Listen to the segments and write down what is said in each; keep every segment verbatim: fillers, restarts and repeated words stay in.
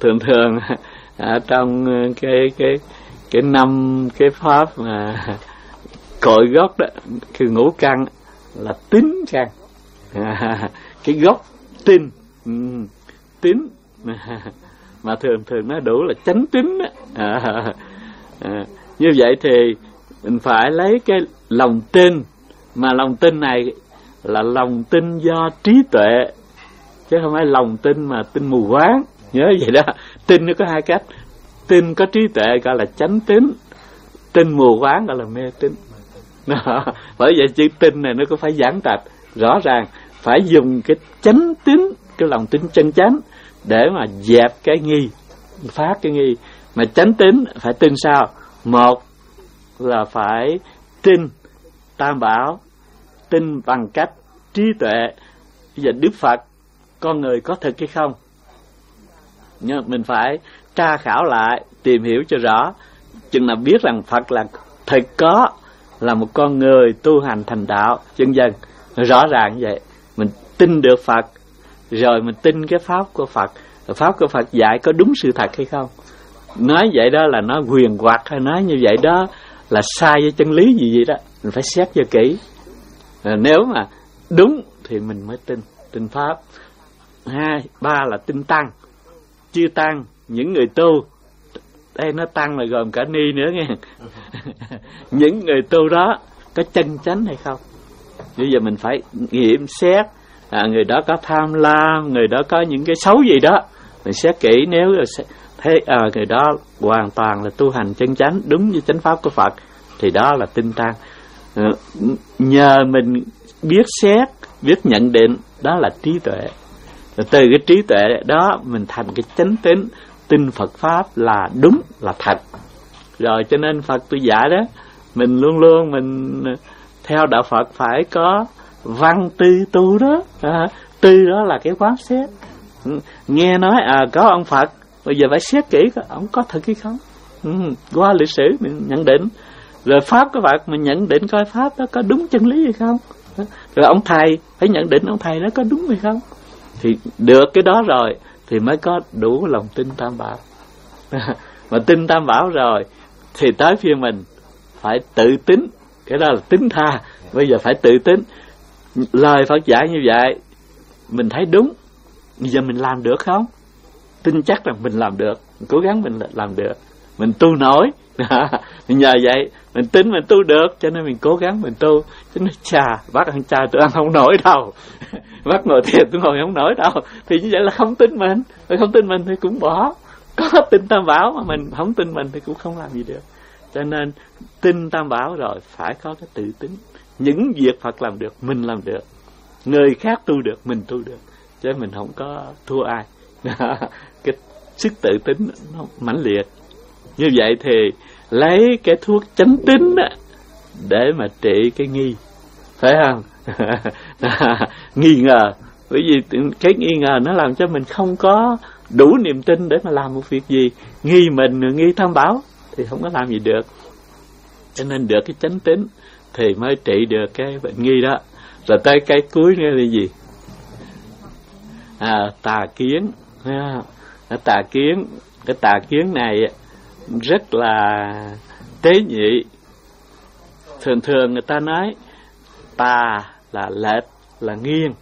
thường thường ở trong cái cái cái năm cái pháp mà cội gốc đó,คือngũ căn là tín căn, à, cái gốc tin, um, tín mà thường thường nó đủ là chánh tín đó. À, à, như vậy thì mình phải lấy cái lòng tin, mà lòng tin này là lòng tin do trí tuệ, chứ không phải lòng tin mà tin mù quáng. Nhớ vậy đó. Tin nó có hai cách: tin có trí tuệ gọi là chánh tín, tin mù quáng gọi là mê tín. Đó. Bởi vậy chữ tin này nó có phải giảng trạch rõ ràng, phải dùng cái chánh tín, cái lòng tin chân chánh để mà dẹp cái nghi, phát cái nghi. Mà chánh tín phải tin sao? Một là phải tin Tam Bảo, tin bằng cách trí tuệ. Bây giờ Đức Phật con người có thực hay không? Nhưng mình phải tra khảo lại, tìm hiểu cho rõ. Chừng nào biết rằng Phật là thực có, là một con người tu hành thành đạo, chân dân, rõ ràng như vậy, mình tin được Phật, rồi mình tin cái pháp của Phật. Pháp của Phật dạy có đúng sự thật hay không? Nói vậy đó là nó huyền hoặc, hay nói như vậy đó là sai với chân lý gì vậy đó, mình phải xét cho kỹ. À, nếu mà đúng thì mình mới tin, tin pháp. Hai, ba là tin tăng. Chư tăng, những người tu, đây nó tăng là gồm cả ni nữa nghe. Những người tu đó có chân chánh hay không? Bây giờ mình phải nghiệm xét, à, người đó có tham lam, người đó có những cái xấu gì đó, mình xét kỹ. Nếu thấy à, người đó hoàn toàn là tu hành chân chánh, đúng với chánh pháp của Phật, thì đó là tinh tăng. À, nhờ mình biết xét, biết nhận định, đó là trí tuệ. Rồi từ cái trí tuệ đó mình thành cái chánh tín, tin Phật pháp là đúng, là thật. Rồi cho nên Phật tôi dạy đó, mình luôn luôn mình theo đạo Phật phải có văn tư tu đó. À, tư đó là cái quán xét. Nghe nói à có ông Phật, bây giờ phải xét kỹ coi ông có thật hay không. Ừ, qua lịch sử mình nhận định. Rồi pháp của Phật mình nhận định coi pháp đó có đúng chân lý hay không. Rồi ông thầy phải nhận định ông thầy đó có đúng hay không. Thì được cái đó rồi thì mới có đủ lòng tin Tam Bảo. Mà tin Tam Bảo rồi thì tới phía mình phải tự tính. Cái đó là tính tha. Bây giờ phải tự tính. Lời Phật dạy như vậy mình thấy đúng, bây giờ mình làm được không? Tin chắc rằng mình làm được, mình cố gắng mình làm được, mình tu nổi. Mình nhờ vậy mình tin mình tu được, cho nên mình cố gắng mình tu. Chứ nói chà, bác ăn chay tôi ăn không nổi đâu, bác ngồi thiền tôi ngồi không nổi đâu, thì như vậy là không tin mình. Rồi không tin mình thì cũng bỏ. Có tin Tam Bảo mà mình không tin mình thì cũng không làm gì được. Cho nên tin Tam Bảo rồi phải có cái tự tính. Những việc Phật làm được mình làm được, người khác tu được mình tu được, chứ mình không có thua ai. Cái sức tự tính nó mãnh liệt. Như vậy thì lấy cái thuốc chánh tín đó để mà trị cái nghi, phải không? Nghi ngờ. Bởi vì cái nghi ngờ nó làm cho mình không có đủ niềm tin để mà làm một việc gì. Nghi mình, nghi Tam Bảo thì không có làm gì được. Cho nên được cái chánh tín thì mới trị được cái bệnh nghi đó. Rồi tới cái cuối nữa là gì? À, tà kiến. Cái tà kiến, cái tà kiến này rất là tế nhị. Thường thường người ta nói tà là lệch, là nghiêng.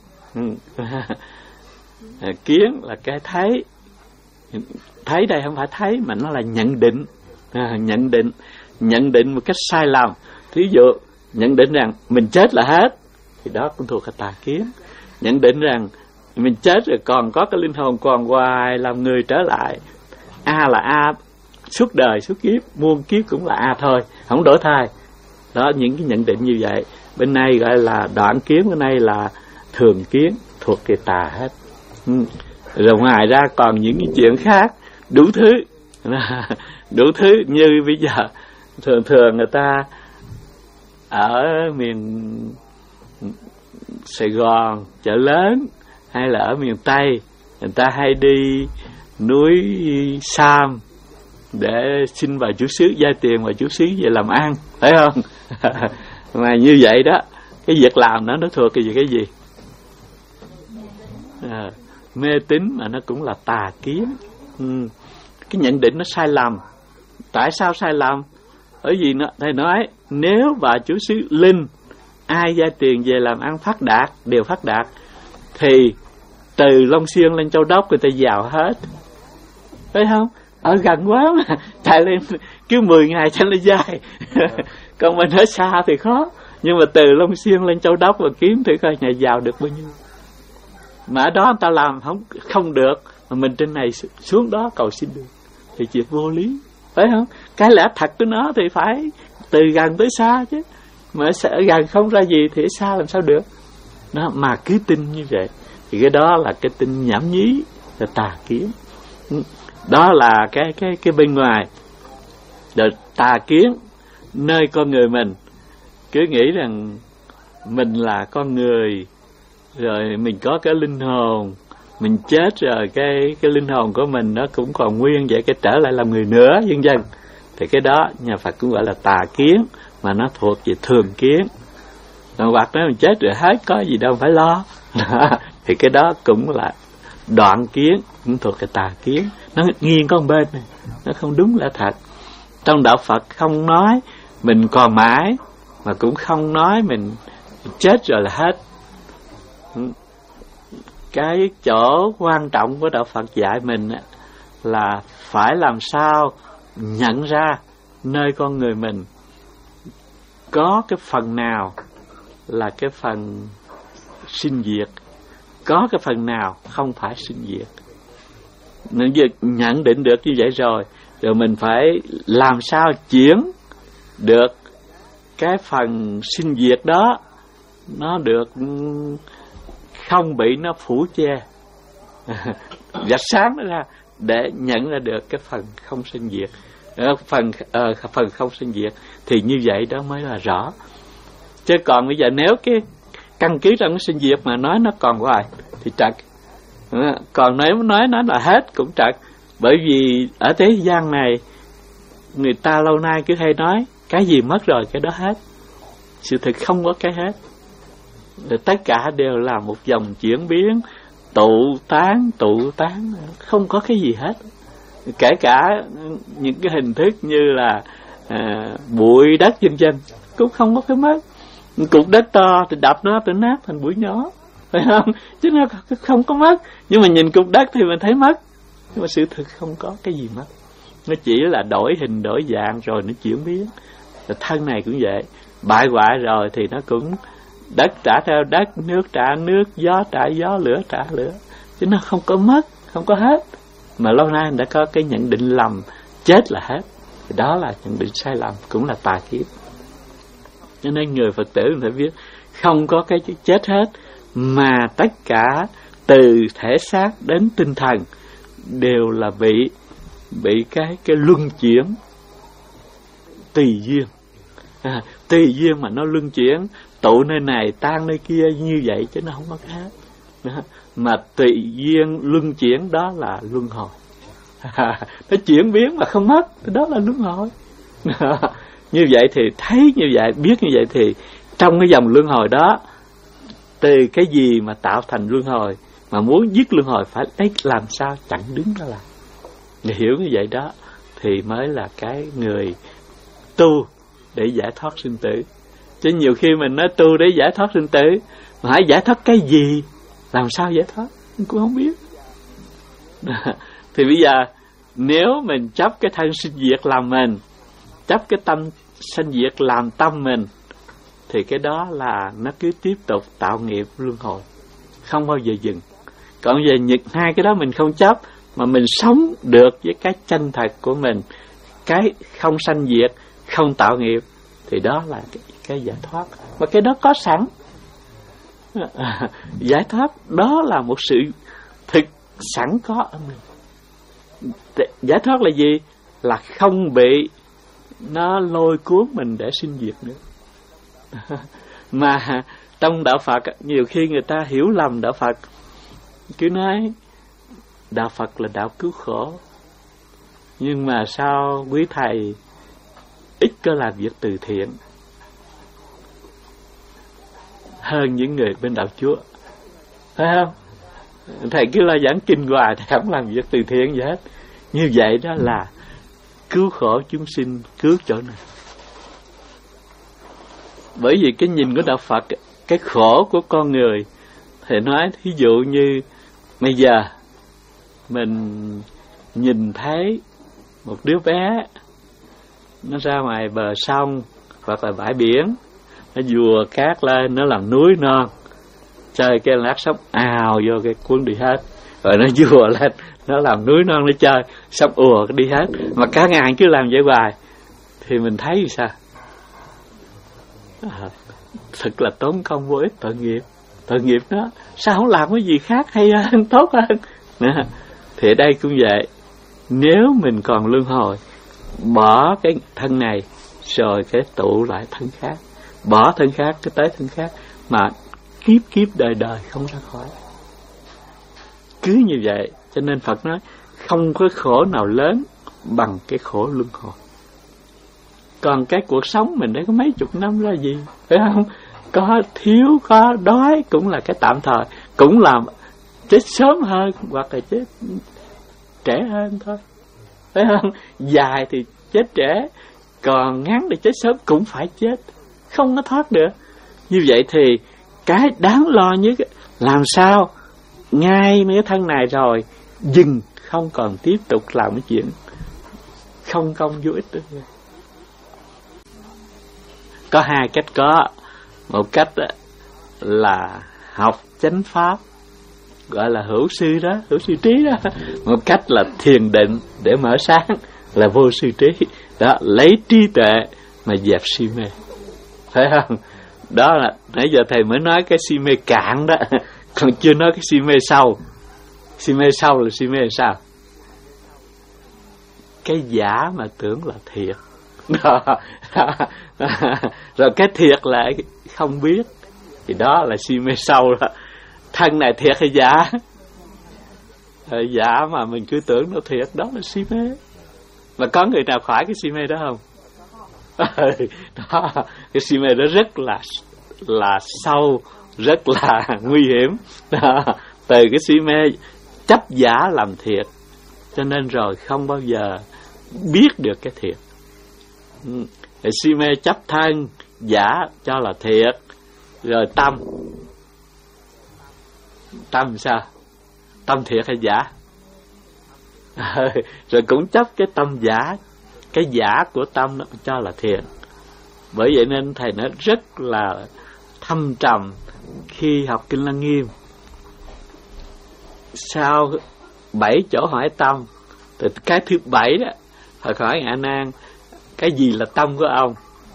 Kiến là cái thấy. Thấy đây không phải thấy mà nó là nhận định. À, nhận định nhận định một cách sai lầm. Thí dụ nhận định rằng mình chết là hết, thì đó cũng thuộc cái tà kiến. Nhận định rằng mình chết rồi còn có cái linh hồn còn hoài làm người trở lại, A là A suốt đời suốt kiếp, muôn kiếp cũng là A thôi, không đổi thay. Đó, những cái nhận định như vậy. Bên này gọi là đoạn kiến, bên này là thường kiến, thuộc cái tà hết. Ừ. Rồi ngoài ra còn những cái chuyện khác đủ thứ. Đủ thứ như bây giờ thường thường người ta ở miền Sài Gòn, chợ lớn, hay là ở miền Tây, người ta hay đi núi Sam để xin vào chủ xứ, vay tiền vào chủ xứ về làm ăn, phải không? Mà như vậy đó, cái việc làm đó nó thuộc cái gì cái gì? À, mê tín mà nó cũng là tà kiến. Ừ. Cái nhận định nó sai lầm. Tại sao sai lầm? Bởi vì nó, thầy nói nếu bà chủ xứ linh ai gia tiền về làm ăn phát đạt, đều phát đạt, thì từ Long Xuyên lên Châu Đốc người ta giàu hết, phải không? Ở gần quá mà chạy lên cứ mười ngày cho nó dài. Còn mình ở xa thì khó. Nhưng mà từ Long Xuyên lên Châu Đốc và kiếm thử coi nhà giàu được bao nhiêu. Mà ở đó người ta làm không không được, mà mình trên này xuống đó cầu xin được, thì chuyện vô lý, phải không? Cái lẽ thật của nó thì phải từ gần tới xa chứ, mà ở gần không ra gì thì ở xa làm sao được. Đó, mà cứ tin như vậy thì cái đó là cái tin nhảm nhí, là tà kiến. Đó là cái cái cái bên ngoài. Rồi tà kiến nơi con người mình cứ nghĩ rằng mình là con người, rồi mình có cái linh hồn, mình chết rồi cái cái linh hồn của mình nó cũng còn nguyên vậy, cái trở lại làm người nữa, vân vân. Thì cái đó nhà Phật cũng gọi là tà kiến, mà nó thuộc về thường kiến. Còn hoặc nếu mình chết rồi hết có gì đâu phải lo. Thì cái đó cũng là đoạn kiến, cũng thuộc về tà kiến. Nó nghiêng có một bên này, nó không đúng là thật. Trong đạo Phật không nói mình còn mãi, mà cũng không nói mình chết rồi là hết. Cái chỗ quan trọng của đạo Phật dạy mình là phải làm sao nhận ra nơi con người mình có cái phần nào là cái phần sinh diệt, có cái phần nào không phải sinh diệt. Nên việc nhận định được như vậy rồi, rồi mình phải làm sao chuyển được cái phần sinh diệt đó, nó được không bị nó phủ che, gạch sáng nó ra để nhận ra được cái phần không sinh diệt, phần uh, phần không sinh diệt, thì như vậy đó mới là rõ. Chứ còn bây giờ nếu cái căn cứ trong cái sinh diệt mà nói nó còn hoài thì trật, còn nếu nói nó là hết cũng trật. Bởi vì ở thế gian này người ta lâu nay cứ hay nói cái gì mất rồi cái đó hết. Sự thực không có cái hết, tất cả đều là một dòng chuyển biến, tụ tán tụ tán, không có cái gì hết. Kể cả những cái hình thức như là à, bụi đất vân vân cũng không có cái mất. Cục đất to thì đập nó tự nát thành bụi nhỏ, phải không? Chứ nó không có mất. Nhưng mà nhìn cục đất thì mình thấy mất, nhưng mà sự thực không có cái gì mất. Nó chỉ là đổi hình đổi dạng rồi nó chuyển biến. Rồi thân này cũng vậy, bại hoại rồi thì nó cũng đất trả theo đất, nước trả nước, gió trả gió, lửa trả lửa, chứ nó không có mất, không có hết. Mà lâu nay đã có cái nhận định lầm chết là hết, thì đó là nhận định sai lầm, cũng là tà kiến. Cho nên người Phật tử phải biết không có cái chết hết, mà tất cả từ thể xác đến tinh thần đều là bị bị cái cái luân chuyển tùy duyên. À, tùy duyên mà nó luân chuyển, tụ nơi này tan nơi kia như vậy, chứ nó không có cái hết. À, mà tùy duyên luân chuyển đó là luân hồi. À, nó chuyển biến mà không mất, đó là luân hồi. À, như vậy thì thấy như vậy, biết như vậy thì trong cái dòng luân hồi đó, từ cái gì mà tạo thành luân hồi, mà muốn dứt luân hồi phải lấy làm sao chặn đứng nó lại. Để hiểu như vậy đó thì mới là cái người tu để giải thoát sinh tử. Chứ nhiều khi mình nói tu để giải thoát sinh tử, mà hãy giải thoát cái gì, làm sao giải thoát mình cũng không biết. Thì bây giờ nếu mình chấp cái thân sinh diệt làm mình, chấp cái tâm sinh diệt làm tâm mình, thì cái đó là nó cứ tiếp tục tạo nghiệp luân hồi, không bao giờ dừng. Còn về nhật hai cái đó mình không chấp, mà mình sống được với cái chân thật của mình, cái không sanh diệt, không tạo nghiệp, thì đó là cái, cái giải thoát. Mà cái đó có sẵn. À, giải thoát đó là một sự thực sẵn có ở mình. Giải thoát là gì? Là không bị nó lôi cuốn mình để sinh diệt nữa. Mà trong đạo Phật nhiều khi người ta hiểu lầm đạo Phật, cứ nói đạo Phật là đạo cứu khổ, nhưng mà sao quý thầy ít có làm việc từ thiện hơn những người bên đạo Chúa, phải không? Thầy cứ lo giảng kinh hoài, thầy không làm việc từ thiện gì hết. Như vậy đó là cứu khổ chúng sinh, cứu chỗ nào? Bởi vì cái nhìn của Đạo Phật, cái khổ của con người, thì nói thí dụ như bây giờ mình nhìn thấy một đứa bé nó ra ngoài bờ sông hoặc là bãi biển, nó vùa cát lên, nó làm núi non, chơi cái lát sóng ào vô cái cuốn đi hết, rồi nó vùa lên, nó làm núi non, nó chơi sóng ùa đi hết, mà cả ngày cứ làm vậy hoài, thì mình thấy sao? À, thật là tốn công vô ích, tội nghiệp. Tội nghiệp đó, sao không làm cái gì khác hay hơn, tốt hơn? Nè, thì ở đây cũng vậy. Nếu mình còn luân hồi, bỏ cái thân này rồi cái tụ lại thân khác, bỏ thân khác cái tới thân khác, mà kiếp kiếp đời đời không ra khỏi. Cứ như vậy, cho nên Phật nói không có khổ nào lớn bằng cái khổ luân hồi. Còn cái cuộc sống mình đây có mấy chục năm ra gì, phải không? Có thiếu, có đói cũng là cái tạm thời, cũng là chết sớm hơn hoặc là chết trẻ hơn thôi, phải không? Dài thì chết trẻ, còn ngắn thì chết sớm, cũng phải chết, không có thoát được. Như vậy thì cái đáng lo nhất làm sao ngay mấy thân này rồi dừng, không còn tiếp tục làm cái chuyện không công vô ích nữa. Có hai cách có. Một cách là học chánh pháp, gọi là hữu sư đó, hữu sư trí đó. Một cách là thiền định để mở sáng, là vô sư trí. Đó, lấy trí tuệ mà dẹp si mê. Phải không? Đó là, nãy giờ thầy mới nói cái si mê cạn đó, còn chưa nói cái si mê sâu. Si mê sâu là si mê sao? Cái giả mà tưởng là thiệt. Đó, đó. Rồi cái thiệt là không biết, thì đó là si mê sâu đó. Thân này thiệt hay giả? Rồi giả mà mình cứ tưởng nó thiệt, đó là si mê. Mà có người nào khỏi cái si mê đó không? Đó, cái si mê đó rất là là sâu, rất là nguy hiểm đó. Từ cái si mê chấp giả làm thiệt, cho nên rồi không bao giờ biết được cái thiệt. Rồi si mê chấp thân giả cho là thiệt. Rồi tâm, tâm sao? Tâm thiệt hay giả? Rồi cũng chấp cái tâm giả, cái giả của tâm đó cho là thiệt. Bởi vậy nên thầy nói rất là thâm trầm khi học Kinh Lăng Nghiêm. Sau bảy chỗ hỏi tâm, từ cái thứ bảy đó, Phật hỏi Ngài A Nan cái gì là tâm của ông?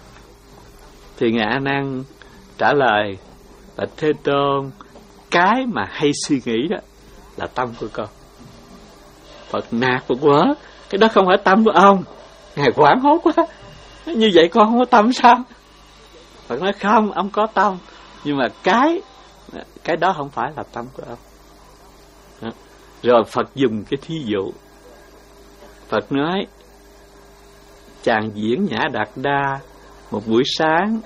Thì Ngài A Nan trả lời là Thế Tôn, cái mà hay suy nghĩ đó là tâm của con. Phật nạt Phật quá, cái đó không phải tâm của ông. Ngài hoảng hốt quá, như vậy con không có tâm sao? Phật nói không, ông có tâm, nhưng mà cái cái đó không phải là tâm của ông. Đó. Rồi Phật dùng cái thí dụ. Phật nói chàng diễn Nhã Đạt Đa một buổi sáng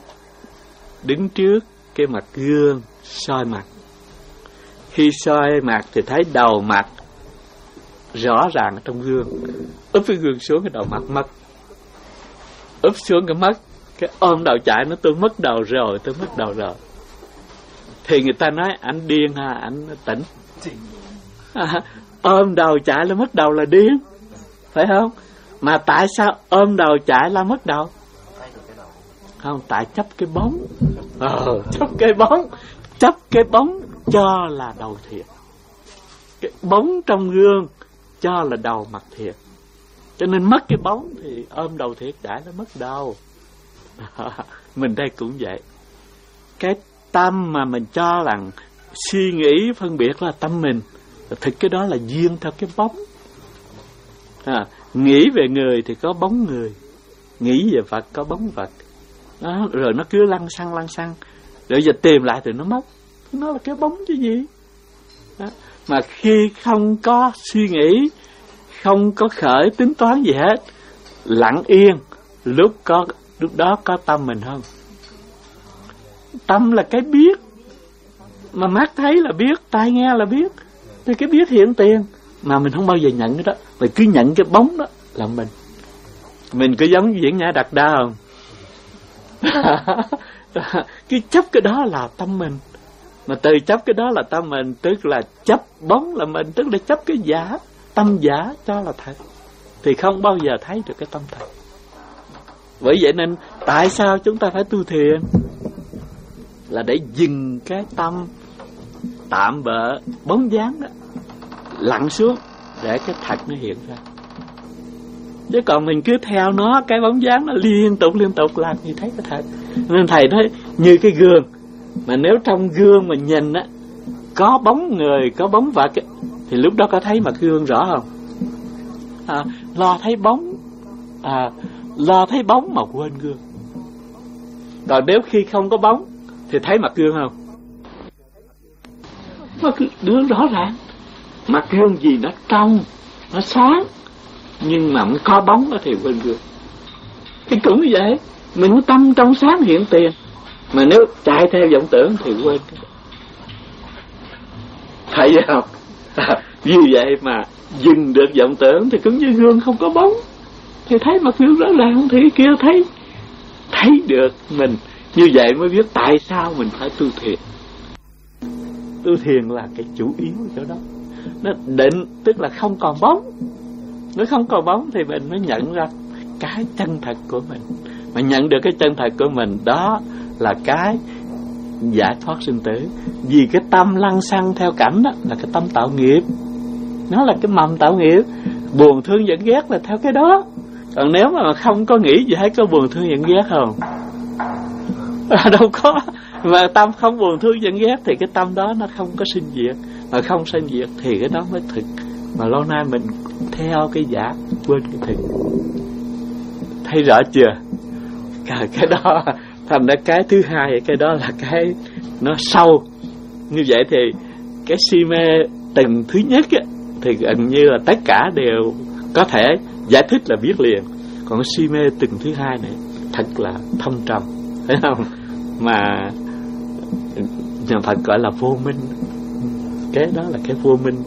đứng trước cái mặt gương soi mặt. Khi soi mặt thì thấy đầu mặt rõ ràng ở trong gương, úp cái gương xuống, cái đầu mặt mất, úp xuống cái mất, cái ôm đầu chạy nó tôi mất đầu rồi, tôi mất đầu rồi. Thì người ta nói anh điên ha, anh tỉnh. À, ôm đầu chạy là mất đầu là điên, phải không? Mà tại sao ôm đầu chạy là mất đầu? Không, tại chấp cái bóng. Ờ, chấp cái bóng, chấp cái bóng cho là đầu thiệt. Cái bóng trong gương cho là đầu mặt thiệt. Cho nên mất cái bóng thì ôm đầu thiệt đã nó mất đầu. Mình đây cũng vậy. Cái tâm mà mình cho rằng suy nghĩ phân biệt là tâm mình, thực cái đó là duyên theo cái bóng. À, nghĩ về người thì có bóng người, nghĩ về Phật có bóng Phật. Đó, rồi nó cứ lăn xăng lăn xăng, rồi giờ tìm lại thì nó mất. Nó là cái bóng chứ gì. Đó. Mà khi không có suy nghĩ, không có khởi tính toán gì hết, lặng yên, lúc có lúc đó có tâm mình không? Tâm là cái biết, mà mắt thấy là biết, tai nghe là biết, thì cái biết hiện tiền, mà mình không bao giờ nhận cái đó, mình cứ nhận cái bóng đó là mình. Mình có giống Viễn Nhã Đạt Đa không? Cái chấp cái đó là tâm mình, mà từ chấp cái đó là tâm mình, tức là chấp bóng là mình, tức là chấp cái giả, tâm giả cho là thật, thì không bao giờ thấy được cái tâm thật. Bởi vậy nên tại sao chúng ta phải tu thiền? Là để dừng cái tâm tạm bợ bóng dáng đó lặn xuống, để cái thật nó hiện ra. Chứ còn mình cứ theo nó, cái bóng dáng nó liên tục liên tục làm thì thấy cái thật. Nên thầy nói như cái gương, mà nếu trong gương mà nhìn á, có bóng người, có bóng vật ấy, thì lúc đó có thấy mặt gương rõ không? À, lo thấy bóng, à, lo thấy bóng mà quên gương. Còn nếu khi không có bóng thì thấy mặt gương không? Nó cứ đứa rõ ràng. Mặt gương gì nó trong, nó sáng, nhưng mà có bóng đó thì quên gương. Thì cũng như vậy, mình có tâm trong sáng hiện tiền, mà nếu chạy theo vọng tưởng thì quên. Thấy không? À, như vậy mà dừng được vọng tưởng thì cũng như gương không có bóng, thì thấy mặt gương rõ ràng, thì kia thấy thấy được mình. Như vậy mới biết tại sao mình phải tu thiền. Tu thiền là cái chủ yếu chỗ đó. Nó định, tức là không còn bóng. Nếu không còn bóng thì mình mới nhận ra cái chân thật của mình. Mà nhận được cái chân thật của mình, đó là cái giải thoát sinh tử. Vì cái tâm lăng xăng theo cảnh đó là cái tâm tạo nghiệp, nó là cái mầm tạo nghiệp. Buồn thương giận ghét là theo cái đó. Còn nếu mà không có nghĩ gì hết, có buồn thương giận ghét không? À, đâu có. Mà tâm không buồn thương giận ghét thì cái tâm đó nó không có sinh diệt. Mà không sinh diệt thì cái đó mới thực. Mà lâu nay mình theo cái giả, quên cái thực. Thấy rõ chưa? Cái, cái đó thành ra cái thứ hai, cái đó là cái nó sâu. Như vậy thì cái si mê từng thứ nhất á, thì gần như là tất cả đều có thể giải thích là biết liền. Còn cái si mê từng thứ hai này thật là thâm trầm, thấy không? Mà nhà Phật gọi là vô minh. Cái đó là cái vô minh,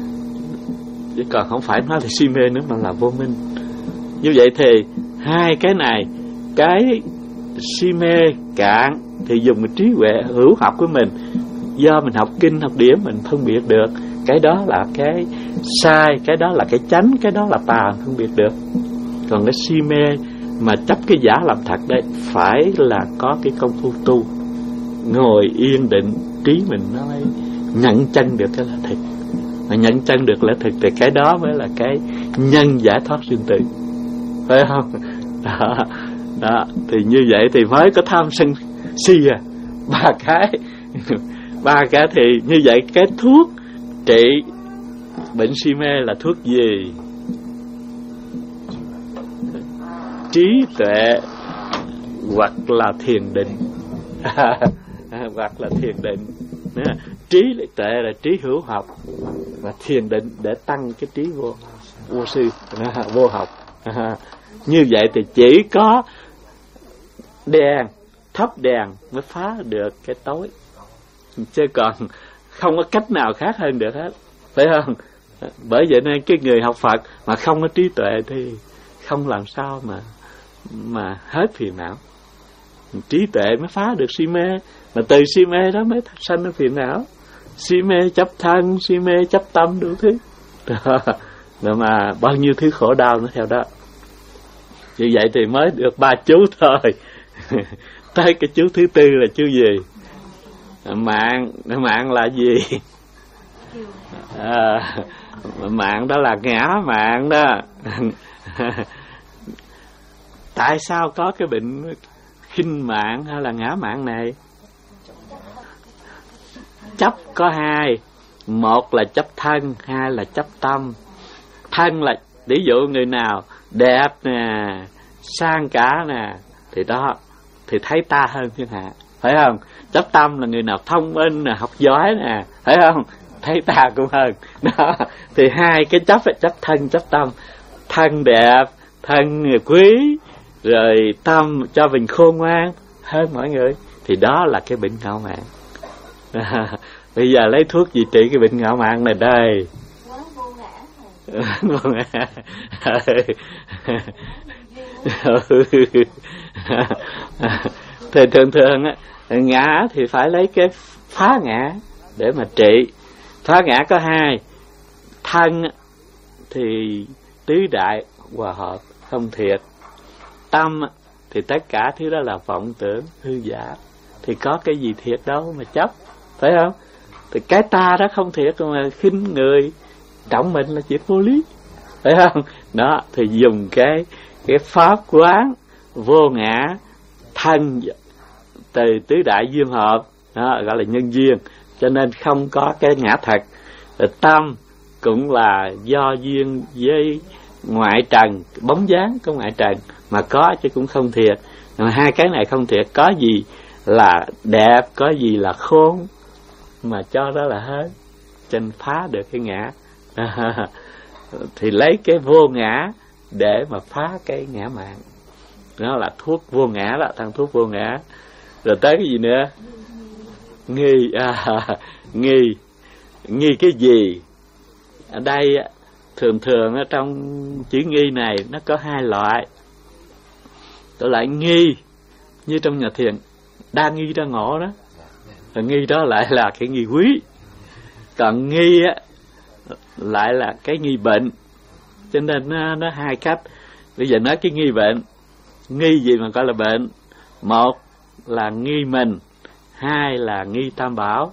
chứ còn không phải nói là si mê nữa, mà là vô minh. Như vậy thì hai cái này, cái si mê cạn thì dùng cái trí huệ hữu học của mình, do mình học kinh học điển mình phân biệt được cái đó là cái sai, cái đó là cái chánh, cái đó là tà, phân biệt được. Còn cái si mê mà chấp cái giả làm thật đấy, phải là có cái công phu tu, ngồi yên định, trí mình nó mới nhận chân được cái là thực. Mà nhận chân được là thực thì cái đó mới là cái nhân giải thoát sinh tử, phải không? Đó, đó. Thì như vậy thì mới có tham sân si à, ba cái ba cái thì như vậy cái thuốc trị bệnh si mê là thuốc gì? Trí tuệ hoặc là thiền định. Hoặc là thiền định. Trí tuệ là trí hữu học, và thiền định để tăng cái trí vô vô sư, vô học. Như vậy thì chỉ có đèn, thắp đèn mới phá được cái tối, chứ còn không có cách nào khác hơn được hết, phải không? Bởi vậy nên cái người học Phật mà không có trí tuệ thì không làm sao mà mà hết phiền não. Trí tuệ mới phá được si mê, mà từ si mê đó mới sanh ra phiền não. Si mê chấp thân, si mê chấp tâm, đủ thứ đó. Rồi mà bao nhiêu thứ khổ đau nó theo đó. Như vậy thì mới được ba chú thôi. Tới cái chú thứ tư là chú gì? Mạng. Mạng là gì? À, mạng đó là ngã mạng đó. Tại sao có cái bệnh khinh mạng hay là ngã mạng này? Chấp có hai, một là chấp thân, hai là chấp tâm. Thân là ví dụ người nào đẹp nè, sang cả nè, thì đó thì thấy ta hơn thiên hạ, phải không? Chấp tâm là người nào thông minh nè, học giỏi nè, phải không? Thấy ta cũng hơn. Đó, thì hai cái chấp là chấp thân, chấp tâm. Thân đẹp, thân quý, rồi tâm cho mình khôn ngoan hơn mọi người, thì đó là cái bệnh ngạo mạn. À, bây giờ lấy thuốc gì trị cái bệnh ngạo mạn này đây? Vô ngã. Thì thường thường á, ngã thì phải lấy cái phá ngã để mà trị. Phá ngã có hai. Thân thì tứ đại hòa hợp không thiệt. Tâm thì tất cả thứ đó là vọng tưởng hư giả. Thì có cái gì thiệt đâu mà chấp, phải không? Thì cái ta đó không thiệt mà khinh người trọng mình là chuyện vô lý, phải không? Đó, thì dùng cái cái pháp quán vô ngã thân từ tứ đại duyên hợp, đó gọi là nhân duyên, cho nên không có cái ngã thật. Rồi tâm cũng là do duyên với ngoại trần, bóng dáng của ngoại trần mà có chứ cũng không thiệt. Mà hai cái này không thiệt, có gì là đẹp, có gì là khôn mà cho đó là hết, chân phá được cái ngã. Thì lấy cái vô ngã để mà phá cái ngã mạn, đó là thuốc vô ngã đó, thằng thuốc vô ngã. Rồi tới cái gì nữa? Nghi, à, nghi, nghi cái gì? Ở đây thường thường ở trong chữ nghi này nó có hai loại. Tôi lại nghi như trong nhà thiền đa nghi đa ngộ đó, rồi nghi đó lại là cái nghi quý, còn nghi á lại là cái nghi bệnh. Cho nên nó, nó hai cách. Bây giờ nói cái nghi bệnh, nghi gì mà gọi là bệnh? Một là nghi mình, hai là nghi tam bảo.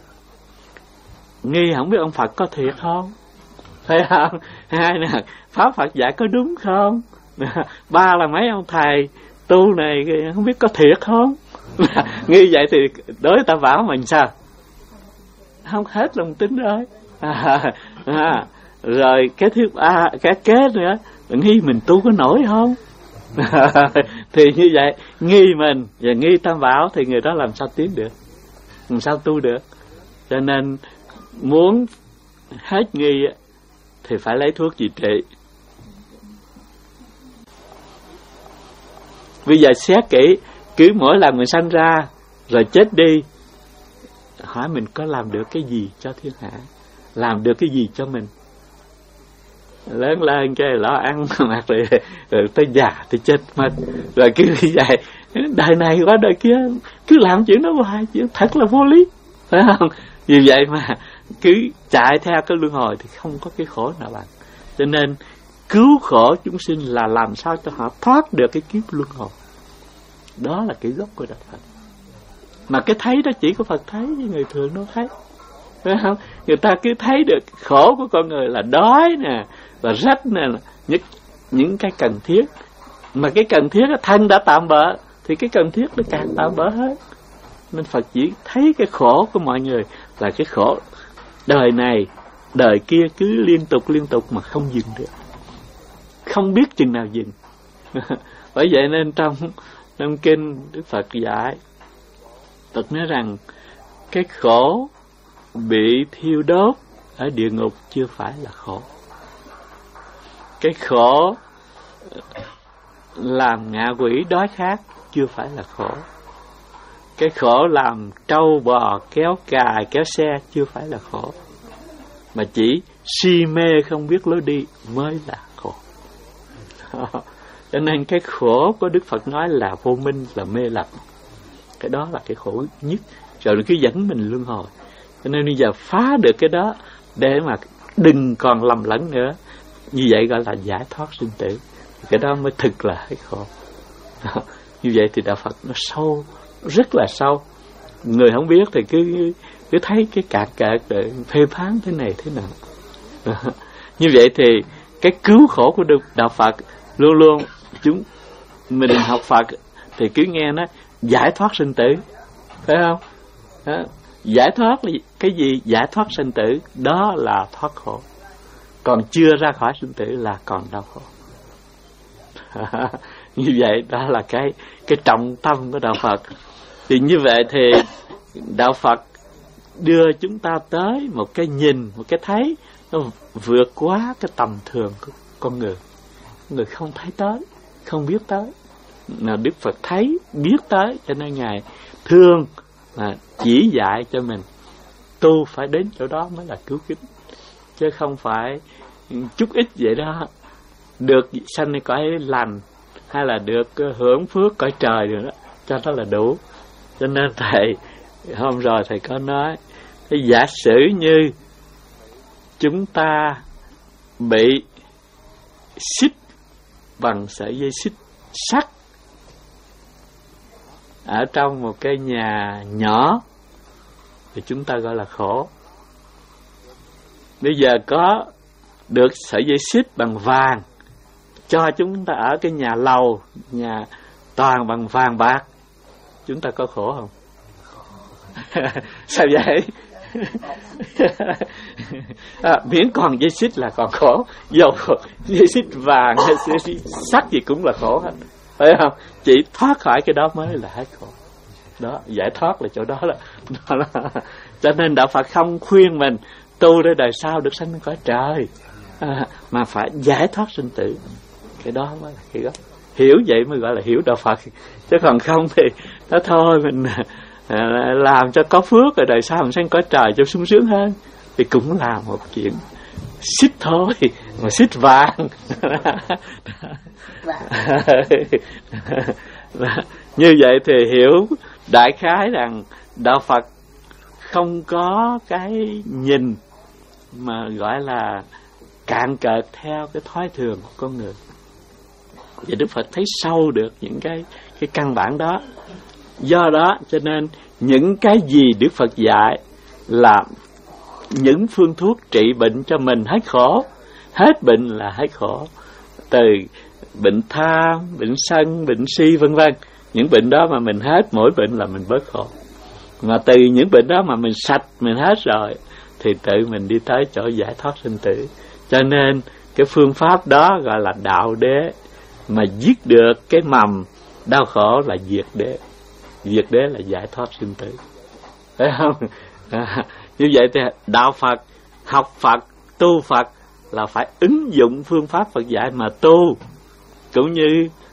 Nghi không biết ông Phật có thiệt không, phải không? Hai là pháp Phật dạy có đúng không? Ba là mấy ông thầy tu này không biết có thiệt không. Nghi vậy thì đối tam bảo mình sao? Không hết lòng tin rồi. À, à, rồi cái thứ ba, cái kế nữa, nghi mình tu có nổi không? Thì như vậy nghi mình và nghi tam bảo thì người đó làm sao tiến được, làm sao tu được. Cho nên muốn hết nghi thì phải lấy thuốc gì trị. Bây giờ xét kỹ, cứ mỗi lần mình sanh ra rồi chết đi, hỏi mình có làm được cái gì cho thiên hạ, làm được cái gì cho mình. Lớn lên cái lo ăn mặc rồi, rồi tới già tới chết mất, rồi cứ như vậy đời này qua đời kia cứ làm chuyện đó hoài, chuyện thật là vô lý, phải không? Vì vậy mà cứ chạy theo cái luân hồi thì không có cái khổ nào bằng. Cho nên cứu khổ chúng sinh là làm sao cho họ thoát được cái kiếp luân hồi. Đó là cái gốc của Đạo Phật. Mà cái thấy đó chỉ có Phật thấy, với người thường đâu thấy, phải không? Người ta cứ thấy được khổ của con người là đói nè, và rách nè, những, những cái cần thiết. Mà cái cần thiết thân đã tạm bỡ thì cái cần thiết nó càng tạm bỡ hết. Nên Phật chỉ thấy cái khổ của mọi người là cái khổ đời này, đời kia cứ liên tục liên tục mà không dừng được, không biết chừng nào dừng. Bởi vậy nên trong trong kinh Đức Phật dạy, Phật nói rằng cái khổ bị thiêu đốt ở địa ngục chưa phải là khổ. Cái khổ làm ngạ quỷ đói khát chưa phải là khổ. Cái khổ làm trâu bò kéo cài kéo xe chưa phải là khổ. Mà chỉ si mê không biết lối đi mới là khổ. Cho nên cái khổ của Đức Phật nói là vô minh, là mê lầm. Cái đó là cái khổ nhất, rồi nó cứ dẫn mình luân hồi. Cho nên bây giờ phá được cái đó để mà đừng còn lầm lẫn nữa, như vậy gọi là giải thoát sinh tử. Cái đó mới thực là cái khổ. Như vậy thì Đạo Phật nó sâu, rất là sâu. Người không biết thì cứ cứ thấy cái cạc cạc để phê phán thế này thế nào. Như vậy thì cái cứu khổ của Đạo Phật luôn luôn chúng mình học Phật thì cứ nghe nó giải thoát sinh tử, phải không? Đó. Giải thoát là cái gì? Giải thoát sinh tử đó là thoát khổ. Còn chưa ra khỏi sinh tử là còn đau khổ. Như vậy đó là cái cái trọng tâm của Đạo Phật. Thì như vậy thì Đạo Phật đưa chúng ta tới một cái nhìn, một cái thấy nó vượt quá cái tầm thường của con người. Người không thấy tới, không biết tới. Nào Đức Phật thấy, biết tới, cho nên Ngài thương là chỉ dạy cho mình tu phải đến chỗ đó mới là cứu kính, chứ không phải chút ít vậy đó, được sanhในcõi lành hay là được hưởng phước cõi trời rồi đó, cho nó là đủ. Cho nên thầy hôm rồi thầy có nói, cái giả sử như chúng ta bị xích bằng sợi dây xích sắt ở trong một cái nhà nhỏ thì chúng ta gọi là khổ. Bây giờ có được sợi dây xích bằng vàng, cho chúng ta ở cái nhà lầu, nhà toàn bằng vàng bạc, chúng ta có khổ không? Sao vậy? À, miễn còn dây xích là còn khổ, dầu dây xích vàng hay dây xích sắt gì cũng là khổ hết, phải không? Chỉ thoát khỏi cái đó mới là hết khổ. Đó, giải thoát là chỗ đó là, đó là. Cho nên đạo Phật không khuyên mình tu để đời sau được sanh cõi trời, à, mà phải giải thoát sinh tử. Cái đó mới là cái gốc. Hiểu vậy mới gọi là hiểu đạo Phật, chứ còn không thì đó thôi mình à, làm cho có phước rồi đời sau mình sanh cõi trời cho sung sướng hơn, thì cũng là một chuyện xích thôi, mà xích vàng. Như vậy thì hiểu đại khái rằng đạo Phật không có cái nhìn mà gọi là cạn cợt theo cái thói thường của con người. Và Đức Phật thấy sâu được những cái cái căn bản đó. Do đó cho nên những cái gì Đức Phật dạy là những phương thuốc trị bệnh cho mình hết khổ. Hết bệnh là hết khổ. Từ bệnh tham, bệnh sân, bệnh si vân vân. Những bệnh đó mà mình hết, mỗi bệnh là mình bớt khổ. Mà từ những bệnh đó mà mình sạch, mình hết rồi, thì tự mình đi tới chỗ giải thoát sinh tử. Cho nên cái phương pháp đó gọi là đạo đế. Mà giết được cái mầm đau khổ là diệt đế. Diệt đế là giải thoát sinh tử, phải không? À, như vậy thì đạo Phật, học Phật, tu Phật là phải ứng dụng phương pháp Phật dạy mà tu. Cũng như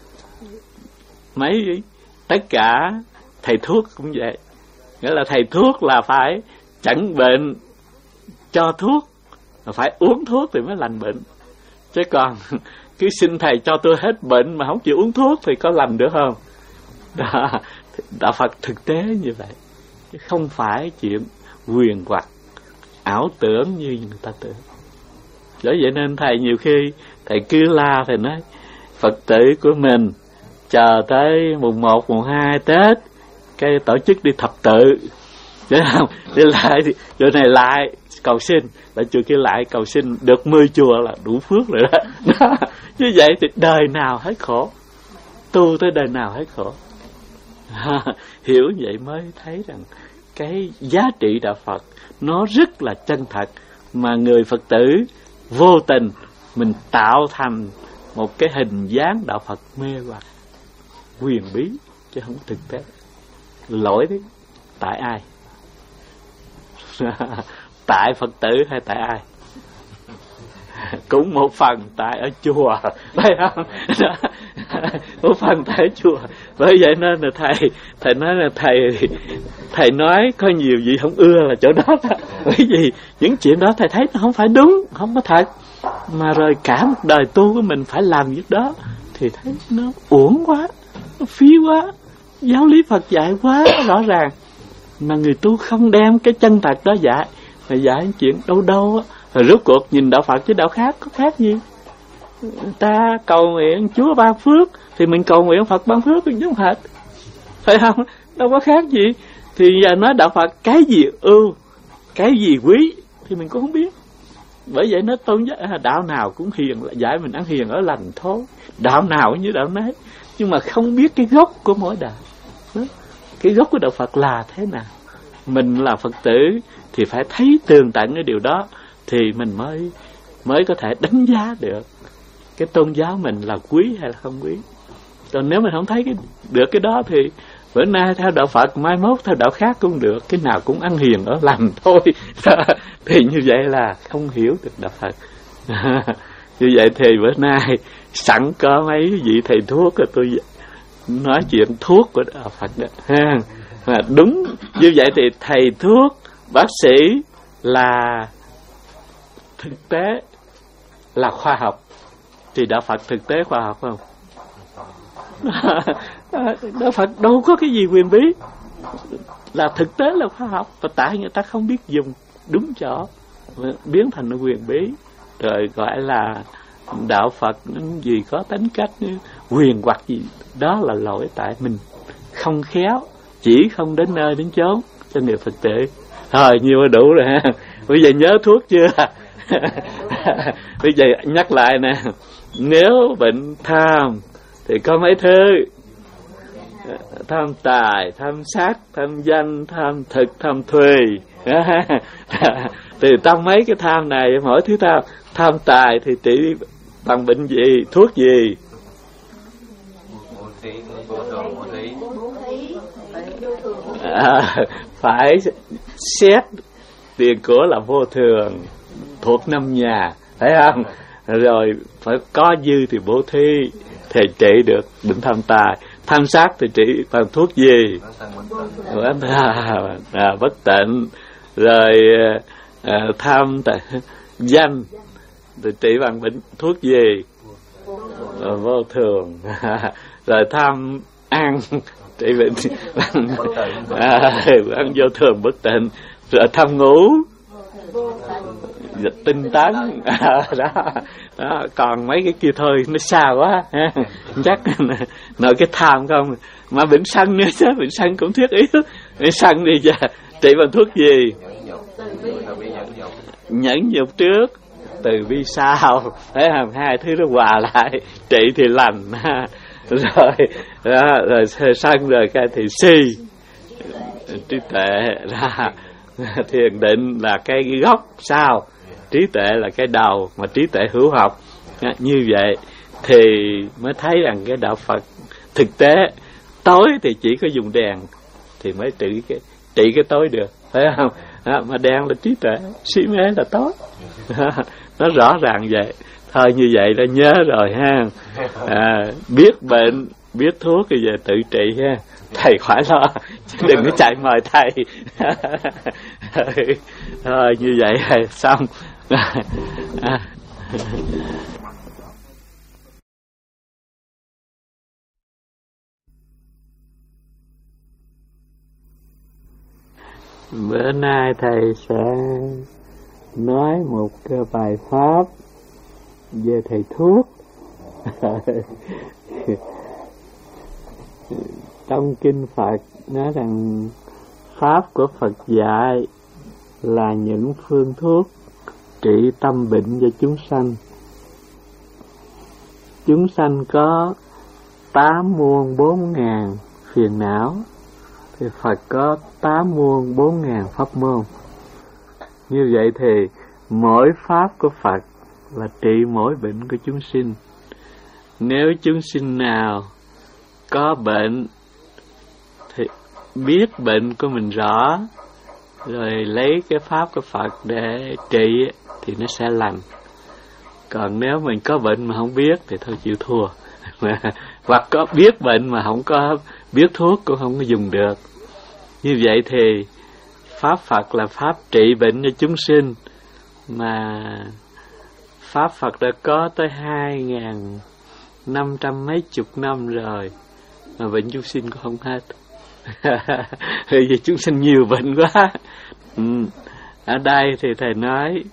mấy tất cả thầy thuốc cũng vậy. Nghĩa là thầy thuốc là phải chẩn bệnh, cho thuốc, là phải uống thuốc thì mới lành bệnh. Chứ còn cứ xin thầy cho tôi hết bệnh mà không chịu uống thuốc thì có lành được không? Đó, đạo Phật thực tế như vậy, chứ không phải chuyện huyền hoặc ảo tưởng như người ta tưởng. Bởi vậy nên thầy nhiều khi thầy cứ la, thầy nói Phật tử của mình chờ tới mùng một, mùng hai Tết cái tổ chức đi thập tự, chứ không đi lại chỗ này lại cầu xin, lại chùa kia lại cầu xin, được mười chùa là đủ phước rồi đó. Đó. Như vậy thì đời nào hết khổ, tu tới đời nào hết khổ. À, hiểu vậy mới thấy rằng cái giá trị đạo Phật nó rất là chân thật, mà người Phật tử vô tình mình tạo thành một cái hình dáng đạo Phật mê hoặc huyền bí chứ không thực tế. Lỗi đấy tại ai? Tại Phật tử hay tại ai? Cũng một phần tại ở chùa, phải không? Một phần tại ở chùa. Bởi vậy nên là thầy thầy nói là thầy thầy nói có nhiều gì không ưa là chỗ đó đó. Bởi vì những chuyện đó thầy thấy nó không phải đúng, không có thật, mà rồi cả một đời tu của mình phải làm việc đó thì thấy nó uổng quá, nó phí quá. Giáo lý Phật dạy quá rõ ràng, mà người tu không đem cái chân thật đó dạy, mà dạy chuyện đâu đâu á. Rồi rốt cuộc nhìn đạo Phật với đạo khác có khác gì? Người ta cầu nguyện Chúa ban phước thì mình cầu nguyện Phật ban phước cũng giống hệt, phải không? Đâu có khác gì. Thì giờ nói đạo Phật cái gì ưu, cái gì quý thì mình cũng không biết. Bởi vậy nó tôn giáo đạo nào cũng hiền, là dạy mình ăn hiền ở lành thôi. Đạo nào như đạo nấy, nhưng mà không biết cái gốc của mỗi đạo. Cái gốc của đạo Phật là thế nào? Mình là Phật tử thì phải thấy tường tận cái điều đó thì mình mới mới có thể đánh giá được cái tôn giáo mình là quý hay là không quý. Còn nếu mình không thấy cái, được cái đó thì bữa nay theo đạo Phật, mai mốt theo đạo khác cũng được, cái nào cũng ăn hiền ở lành thôi. Thì như vậy là không hiểu được đạo Phật. Như vậy thì bữa nay sẵn có mấy vị thầy thuốc rồi tôi nói chuyện thuốc của đạo Phật đó. Mà đúng như vậy thì thầy thuốc, bác sĩ là thực tế, là khoa học, thì đạo Phật thực tế khoa học không? Đạo Phật đâu có cái gì quyền bí, là thực tế là khoa học, và tại người ta không biết dùng đúng chỗ biến thành nó quyền bí, rồi gọi là đạo Phật gì có tính cách quyền hoặc gì đó, là lỗi tại mình không khéo, chỉ không đến nơi đến chốn cho người Phật tử. Thôi nhiều đủ rồi ha. Bây giờ nhớ thuốc chưa? Bây giờ nhắc lại nè, nếu bệnh tham thì có mấy thứ: tham tài, tham sắc, tham danh, tham thực, tham thuê. Từ trong mấy cái tham này, mỗi thứ tham. Tham tài thì trị bằng bệnh gì, thuốc gì? À, phải xét tiền của là vô thường, thuộc năm nhà, thấy không? Rồi phải có dư thì bố thí thì trị được bệnh tham tài. Tham sát thì trị bằng thuốc gì? À, à, bất tịnh. Rồi à, tham tài, danh thì trị bằng bệnh thuốc gì? À, vô thường. Rồi tham ăn trị bệnh bằng à, ăn vô thường bất tịnh. Rồi tham ngủ tinh tấn. À, đó. Đó, còn mấy cái kia thôi nó xa quá ha. Chắc nội cái tham không, mà bệnh sân nữa chứ, bệnh sân cũng thiết yếu. Bệnh sân thì giờ trị bằng thuốc gì? Nhẫn nhục trước, từ bi sau, thấy không? Hai thứ nó hòa lại, trị thì lành. Rồi đó, rồi sân rồi cái thì si, trí tuệ ra. Thiền định là cái gốc sau, trí tuệ là cái đầu, mà trí tuệ hữu học. Như vậy thì mới thấy rằng cái đạo Phật thực tế. Tối thì chỉ có dùng đèn thì mới trị cái trị cái tối được, phải không? À, mà đèn là trí tuệ, si mê là tối. Nó rõ ràng vậy. Thôi như vậy đã nhớ rồi ha. À, biết bệnh, biết thuốc thì về tự trị ha. Thầy khỏi lo, chứ đừng có chạy mời thầy. Thôi như vậy rồi xong. À. Bữa nay thầy sẽ nói một cái bài pháp về thầy thuốc. Trong kinh Phật nói rằng pháp của Phật dạy là những phương thuốc trị tâm bệnh cho chúng sanh. Chúng sanh có tám muôn bốn ngàn phiền não, thì Phật có tám muôn bốn ngàn pháp môn. Như vậy thì mỗi pháp của Phật là trị mỗi bệnh của chúng sinh. Nếu chúng sinh nào có bệnh thì biết bệnh của mình rõ, rồi lấy cái pháp của Phật để trị thì nó sẽ lành. Còn nếu mình có bệnh mà không biết thì thôi chịu thua. Hoặc có biết bệnh mà không có biết thuốc cũng không có dùng được. Như vậy thì pháp Phật là pháp trị bệnh cho chúng sinh, mà pháp Phật đã có tới hai ngàn năm trăm mấy chục năm rồi mà bệnh chúng sinh cũng không hết. Vì chúng sinh nhiều bệnh quá. Ừ. Ở đây thì thầy nói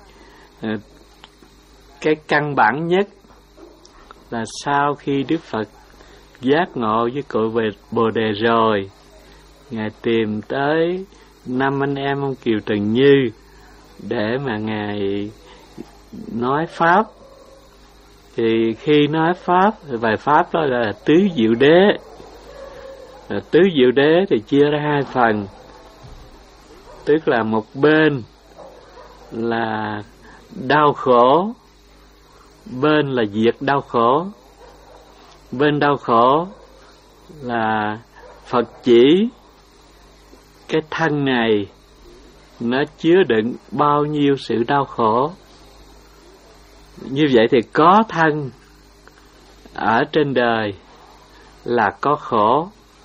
cái căn bản nhất là sau khi Đức Phật giác ngộ với cội về Bồ Đề rồi, Ngài tìm tới năm anh em ông Kiều Trần Như để mà Ngài nói pháp. Thì khi nói pháp, bài pháp đó là tứ diệu đế. Tứ diệu đế thì chia ra hai phần, tức là một bên là đau khổ, bên là diệt đau khổ. Bên đau khổ là Phật chỉ cái thân này nó chứa đựng bao nhiêu sự đau khổ. Như vậy thì có thân ở trên đời là có khổ.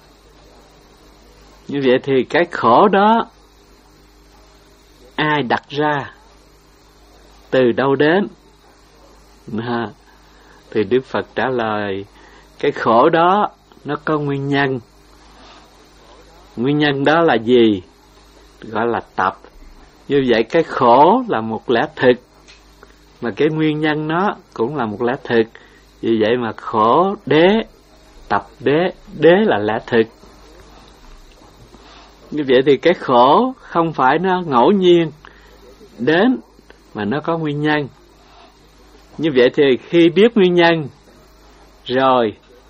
Như vậy thì cái khổ đó ai đặt ra, từ đâu đến? À, thì Đức Phật trả lời cái khổ đó nó có nguyên nhân. Nguyên nhân đó là gì? Gọi là tập. Như vậy cái khổ là một lẽ thực, mà cái nguyên nhân nó cũng là một lẽ thực. Vì vậy mà khổ đế, tập đế, đế là lẽ thực. Như vậy thì cái khổ không phải nó ngẫu nhiên đến, mà nó có nguyên nhân. Như vậy thì khi biết nguyên nhân rồi,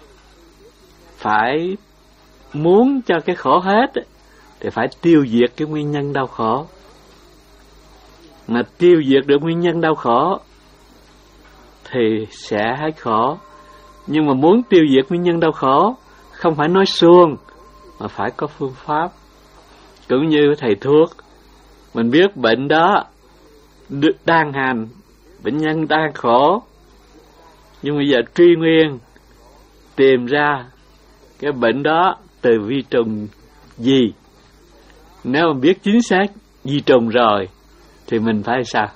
phải muốn cho cái khổ hết thì phải tiêu diệt cái nguyên nhân đau khổ. Mà tiêu diệt được nguyên nhân đau khổ thì sẽ hết khổ. Nhưng mà muốn tiêu diệt nguyên nhân đau khổ không phải nói suông, mà phải có phương pháp. Cũng như thầy thuốc, mình biết bệnh đó đang hành, bệnh nhân đang khổ, nhưng bây giờ truy nguyên, tìm ra cái bệnh đó từ vi trùng gì. Nếu mà biết chính xác vi trùng rồi thì mình phải sao?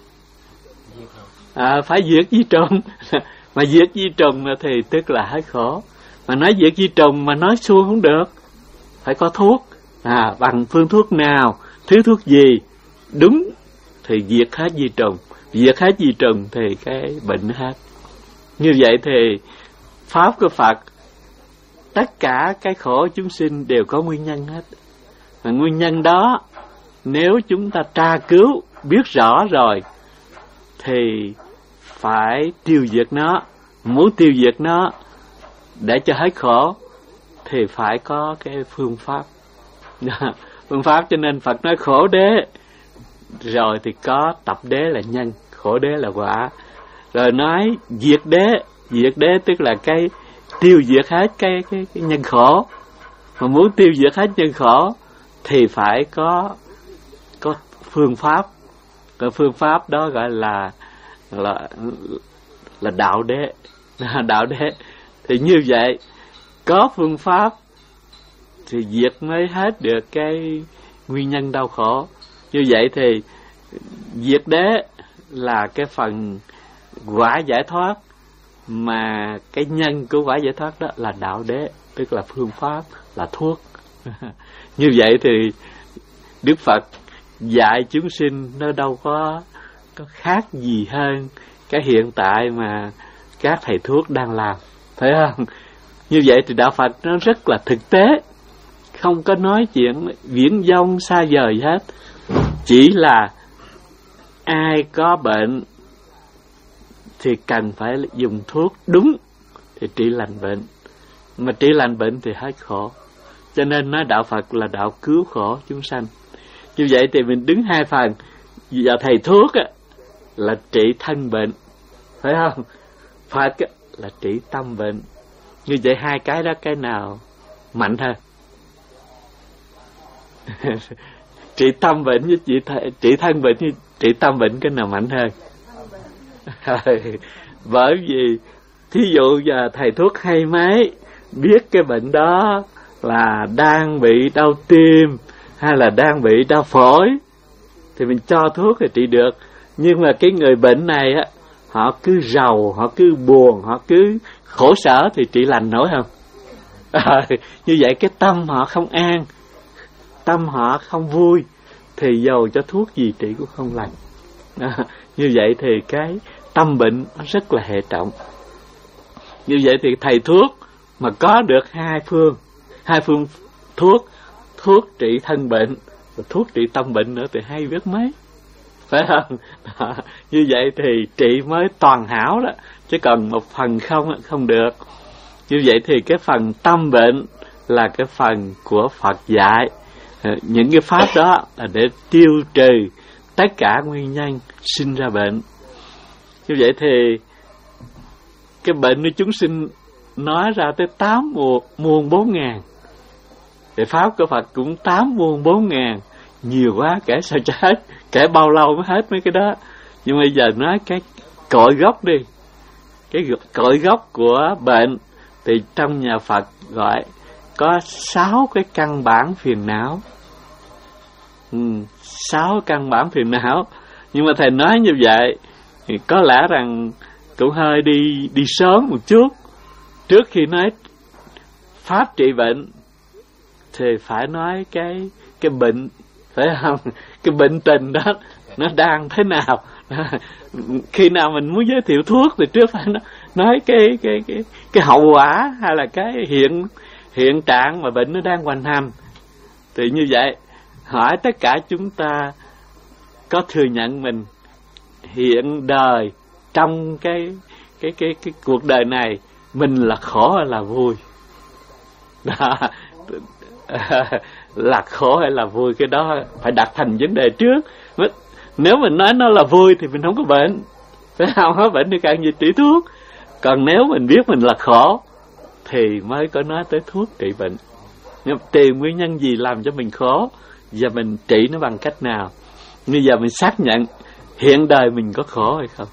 À, phải diệt vi trùng. Mà diệt vi trùng thì tức là hết khổ. Mà nói diệt vi trùng mà nói suông không được, phải có thuốc. À, bằng phương thuốc nào, thiếu thuốc gì đúng thì diệt hết vi trùng. Diệt hết vi trùng thì cái bệnh hết. Như vậy thì pháp của Phật, tất cả cái khổ chúng sinh đều có nguyên nhân hết. Và nguyên nhân đó nếu chúng ta tra cứu biết rõ rồi thì phải tiêu diệt nó. Muốn tiêu diệt nó để cho hết khổ thì phải có cái phương pháp. Phương pháp, cho nên Phật nói khổ đế, rồi thì có tập đế là nhân, khổ đế là quả. Rồi nói diệt đế, diệt đế tức là cái tiêu diệt hết cái, cái, cái nhân khổ. Mà muốn tiêu diệt hết nhân khổ thì phải có có phương pháp. Cái phương pháp đó gọi là là là đạo đế. Đạo đế. Thì như vậy có phương pháp thì diệt mới hết được cái nguyên nhân đau khổ. Như vậy thì diệt đế là cái phần quả giải thoát, mà cái nhân của quả giải thoát đó là đạo đế, tức là phương pháp, là thuốc. Như vậy thì Đức Phật dạy chúng sinh nó đâu có có khác gì hơn cái hiện tại mà các thầy thuốc đang làm, phải không? Như vậy thì đạo Phật nó rất là thực tế, không có nói chuyện viển vông xa vời hết. Chỉ là ai có bệnh thì cần phải dùng thuốc đúng thì trị lành bệnh, mà trị lành bệnh thì hết khổ. Cho nên nói đạo Phật là đạo cứu khổ chúng sanh. Như vậy thì mình đứng hai phần. Giờ thầy thuốc á, là trị thân bệnh, phải không? Phật á, là trị tâm bệnh. Như vậy hai cái đó cái nào mạnh hơn? Trị tâm bệnh với trị, th- trị thân bệnh với trị tâm bệnh cái nào mạnh hơn? Bởi vì thí dụ giờ thầy thuốc hay mấy biết cái bệnh đó là đang bị đau tim hay là đang bị đau phổi thì mình cho thuốc thì trị được. Nhưng mà cái người bệnh này á, họ cứ rầu, họ cứ buồn, họ cứ khổ sở thì trị lành nổi không? À, như vậy cái tâm họ không an, tâm họ không vui thì dầu cho thuốc gì trị cũng không lành. À, như vậy thì cái tâm bệnh nó rất là hệ trọng. Như vậy thì thầy thuốc mà có được hai phương, hai phương thuốc, thuốc trị thân bệnh và thuốc trị tâm bệnh nữa thì hay biết mấy, phải không? Đó. Như vậy thì trị mới toàn hảo đó, chứ còn một phần không không được. Như vậy thì cái phần tâm bệnh là cái phần của Phật dạy. Những cái pháp đó là để tiêu trừ tất cả nguyên nhân sinh ra bệnh. Như vậy thì cái bệnh của chúng sinh nói ra tới tám muôn bốn ngàn. Thì pháp của Phật cũng tám muôn bốn ngàn. Nhiều quá, kể sao cho hết, kể bao lâu mới hết mấy cái đó. Nhưng bây giờ nói cái cội gốc đi. Cái cội gốc của bệnh thì trong nhà Phật gọi có sáu cái căn bản phiền não. Ừ, sáu căn bản phiền não. Nhưng mà thầy nói như vậy thì có lẽ rằng cũng hơi đi đi sớm một chút. Trước khi nói pháp trị bệnh thì phải nói cái cái bệnh, phải không? Cái bệnh tình đó nó đang thế nào? Khi nào mình muốn giới thiệu thuốc thì trước phải nói cái cái cái cái hậu quả hay là cái hiện hiện trạng mà bệnh nó đang hoành hành. Thì như vậy, hỏi tất cả chúng ta có thừa nhận mình hiện đời trong cái cái cái cái cuộc đời này mình là khổ hay là vui? Đó. Là khổ hay là vui, cái đó phải đặt thành vấn đề trước. Nếu mình nói nó là vui thì mình không có bệnh, phải không? Có bệnh thì cần gì trị thuốc. Còn nếu mình biết mình là khổ thì mới có nói tới thuốc trị bệnh. Nhưng tìm nguyên nhân gì làm cho mình khổ và mình trị nó bằng cách nào. Bây giờ mình xác nhận hiện đời mình có khổ hay không.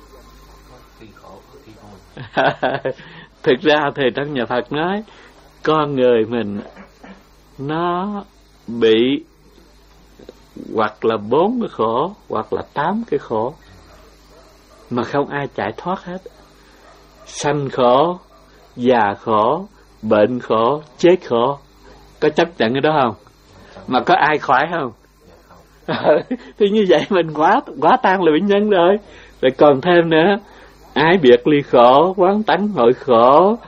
Thực ra thì trong nhà Phật nói con người mình nó bị hoặc là bốn cái khổ hoặc là tám cái khổ mà không ai chạy thoát hết. Sanh khổ, già khổ, bệnh khổ, chết khổ. Có chấp nhận cái đó không? Mà có ai khỏi không? Thì như vậy mình quá quá tan là bệnh nhân rồi. Rồi còn thêm nữa, ái biệt ly khổ, quán tánh hội khổ,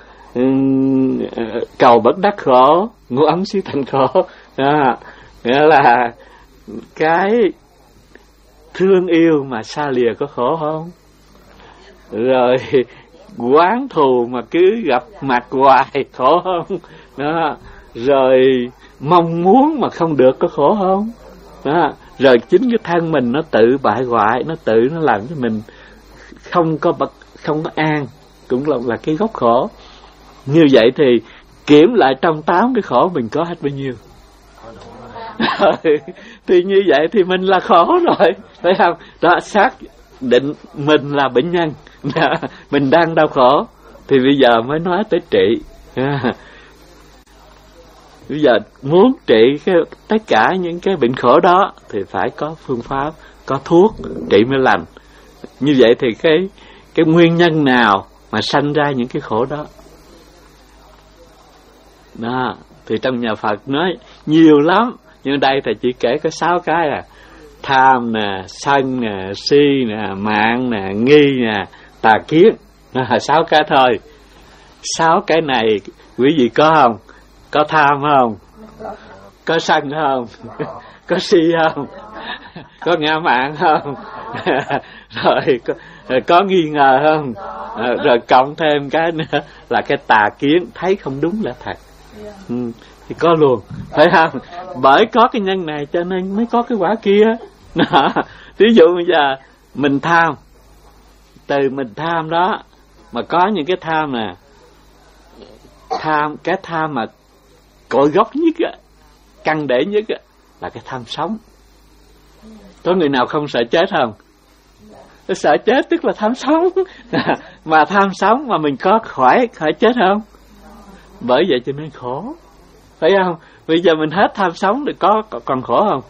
cầu bất đắc khổ, ngũ ấm xí thành khổ. Đó. Nghĩa là cái thương yêu mà xa lìa có khổ không? Rồi quán thù mà cứ gặp mặt hoài khổ không? Đó. Rồi mong muốn mà không được có khổ không? Đó. Rồi chính cái thân mình nó tự bại hoại, nó tự nó làm cho mình không có bậc, không có an, cũng là, là cái gốc khổ. Như vậy thì kiểm lại trong tám cái khổ mình có hết bao nhiêu? Thì như vậy thì mình là khổ rồi, phải không? Đó, xác định mình là bệnh nhân, mình đang đau khổ, thì bây giờ mới nói tới trị. Bây giờ muốn trị cái, tất cả những cái bệnh khổ đó thì phải có phương pháp, có thuốc trị mới lành. Như vậy thì cái cái nguyên nhân nào mà sanh ra những cái khổ đó? Đó, thì trong nhà Phật nói nhiều lắm, nhưng đây thì chỉ kể có sáu cái à. Tham nè, sân nè, si nè, mạng nè, nghi nè, tà kiến. Đó, sáu cái thôi. Sáu cái này quý vị có không? Có tham không? Có sân không? Có si không? Có ngã mạn không? Rồi có, có nghi ngờ không? Rồi cộng thêm cái nữa là cái tà kiến, thấy không đúng là thật. Ừ, thì có luôn, phải không? Bởi có cái nhân này cho nên mới có cái quả kia. Đó. Ví dụ bây giờ mình tham, từ mình tham đó mà có những cái tham nè, tham, cái tham mà cội gốc nhất á, căn để nhất á, là cái tham sống. Có người nào không sợ chết không? Sợ chết tức là tham sống. Mà tham sống mà mình có khỏi khỏi chết không? Bởi vậy cho nên khổ, phải không? Bây giờ mình hết tham sống thì có còn khổ không?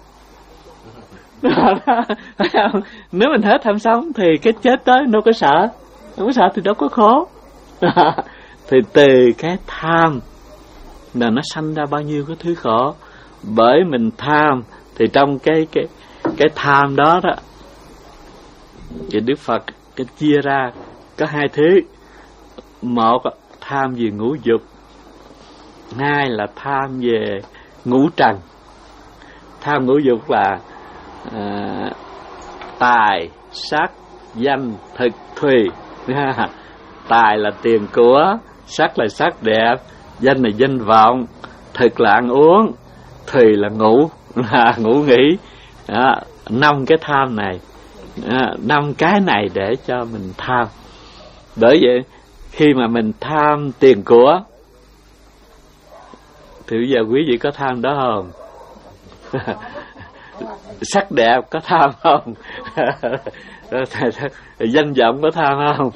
Phải không? Nếu mình hết tham sống thì cái chết tới đâu có sợ, đâu có sợ thì đâu có khổ. Thì từ cái tham là nó sanh ra bao nhiêu cái thứ khổ. Bởi mình tham thì trong cái cái cái tham đó đó, thì Đức Phật cái chia ra có hai thứ. Một tham về ngũ dục, hai là tham về ngũ trần. Tham ngũ dục là à, tài, sắc, danh, thực, thùy. Tài là tiền của, sắc là sắc đẹp, danh là danh vọng, thực là ăn uống, thùy là ngủ, là ngủ nghỉ. Đó, năm cái tham này, đó, năm cái này để cho mình tham. Bởi vậy khi mà mình tham tiền của thì bây giờ quý vị có tham đó không? Sắc đẹp có tham không? Danh vọng có tham không?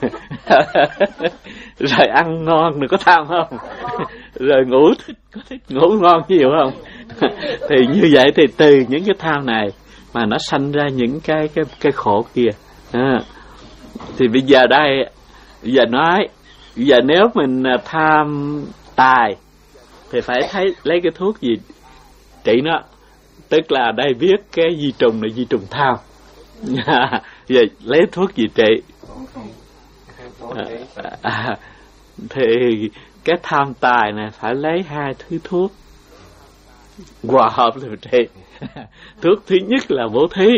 Rồi ăn ngon được có tham không? Rồi ngủ thích, có thích ngủ ngon nhiều không? Thì như vậy thì từ những cái tham này mà nó sanh ra những cái cái cái khổ kia. À, thì bây giờ đây Giờ nói, giờ nếu mình tham tài thì phải thấy lấy cái thuốc gì trị nó. Tức là đây viết cái di trùng là di trùng tham. Giờ lấy thuốc gì trị? À, à, thì cái tham tài này phải lấy hai thứ thuốc hòa hợp rồi trị. Thuốc thứ nhất là bố thí,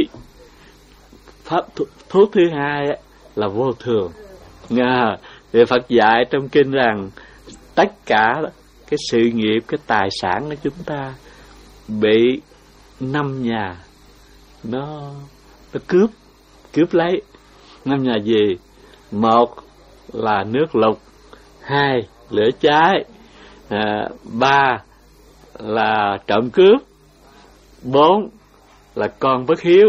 pháp thuốc thứ hai là vô thường. Nghe, thì Phật dạy trong kinh rằng tất cả cái sự nghiệp, cái tài sản của chúng ta bị năm nhà nó nó cướp cướp lấy. Năm nhà gì? Một là nước lục, hai lửa cháy, à, ba là trộm cướp, bốn là con bất hiếu,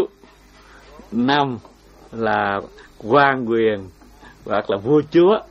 năm là quan quyền hoặc là vua chúa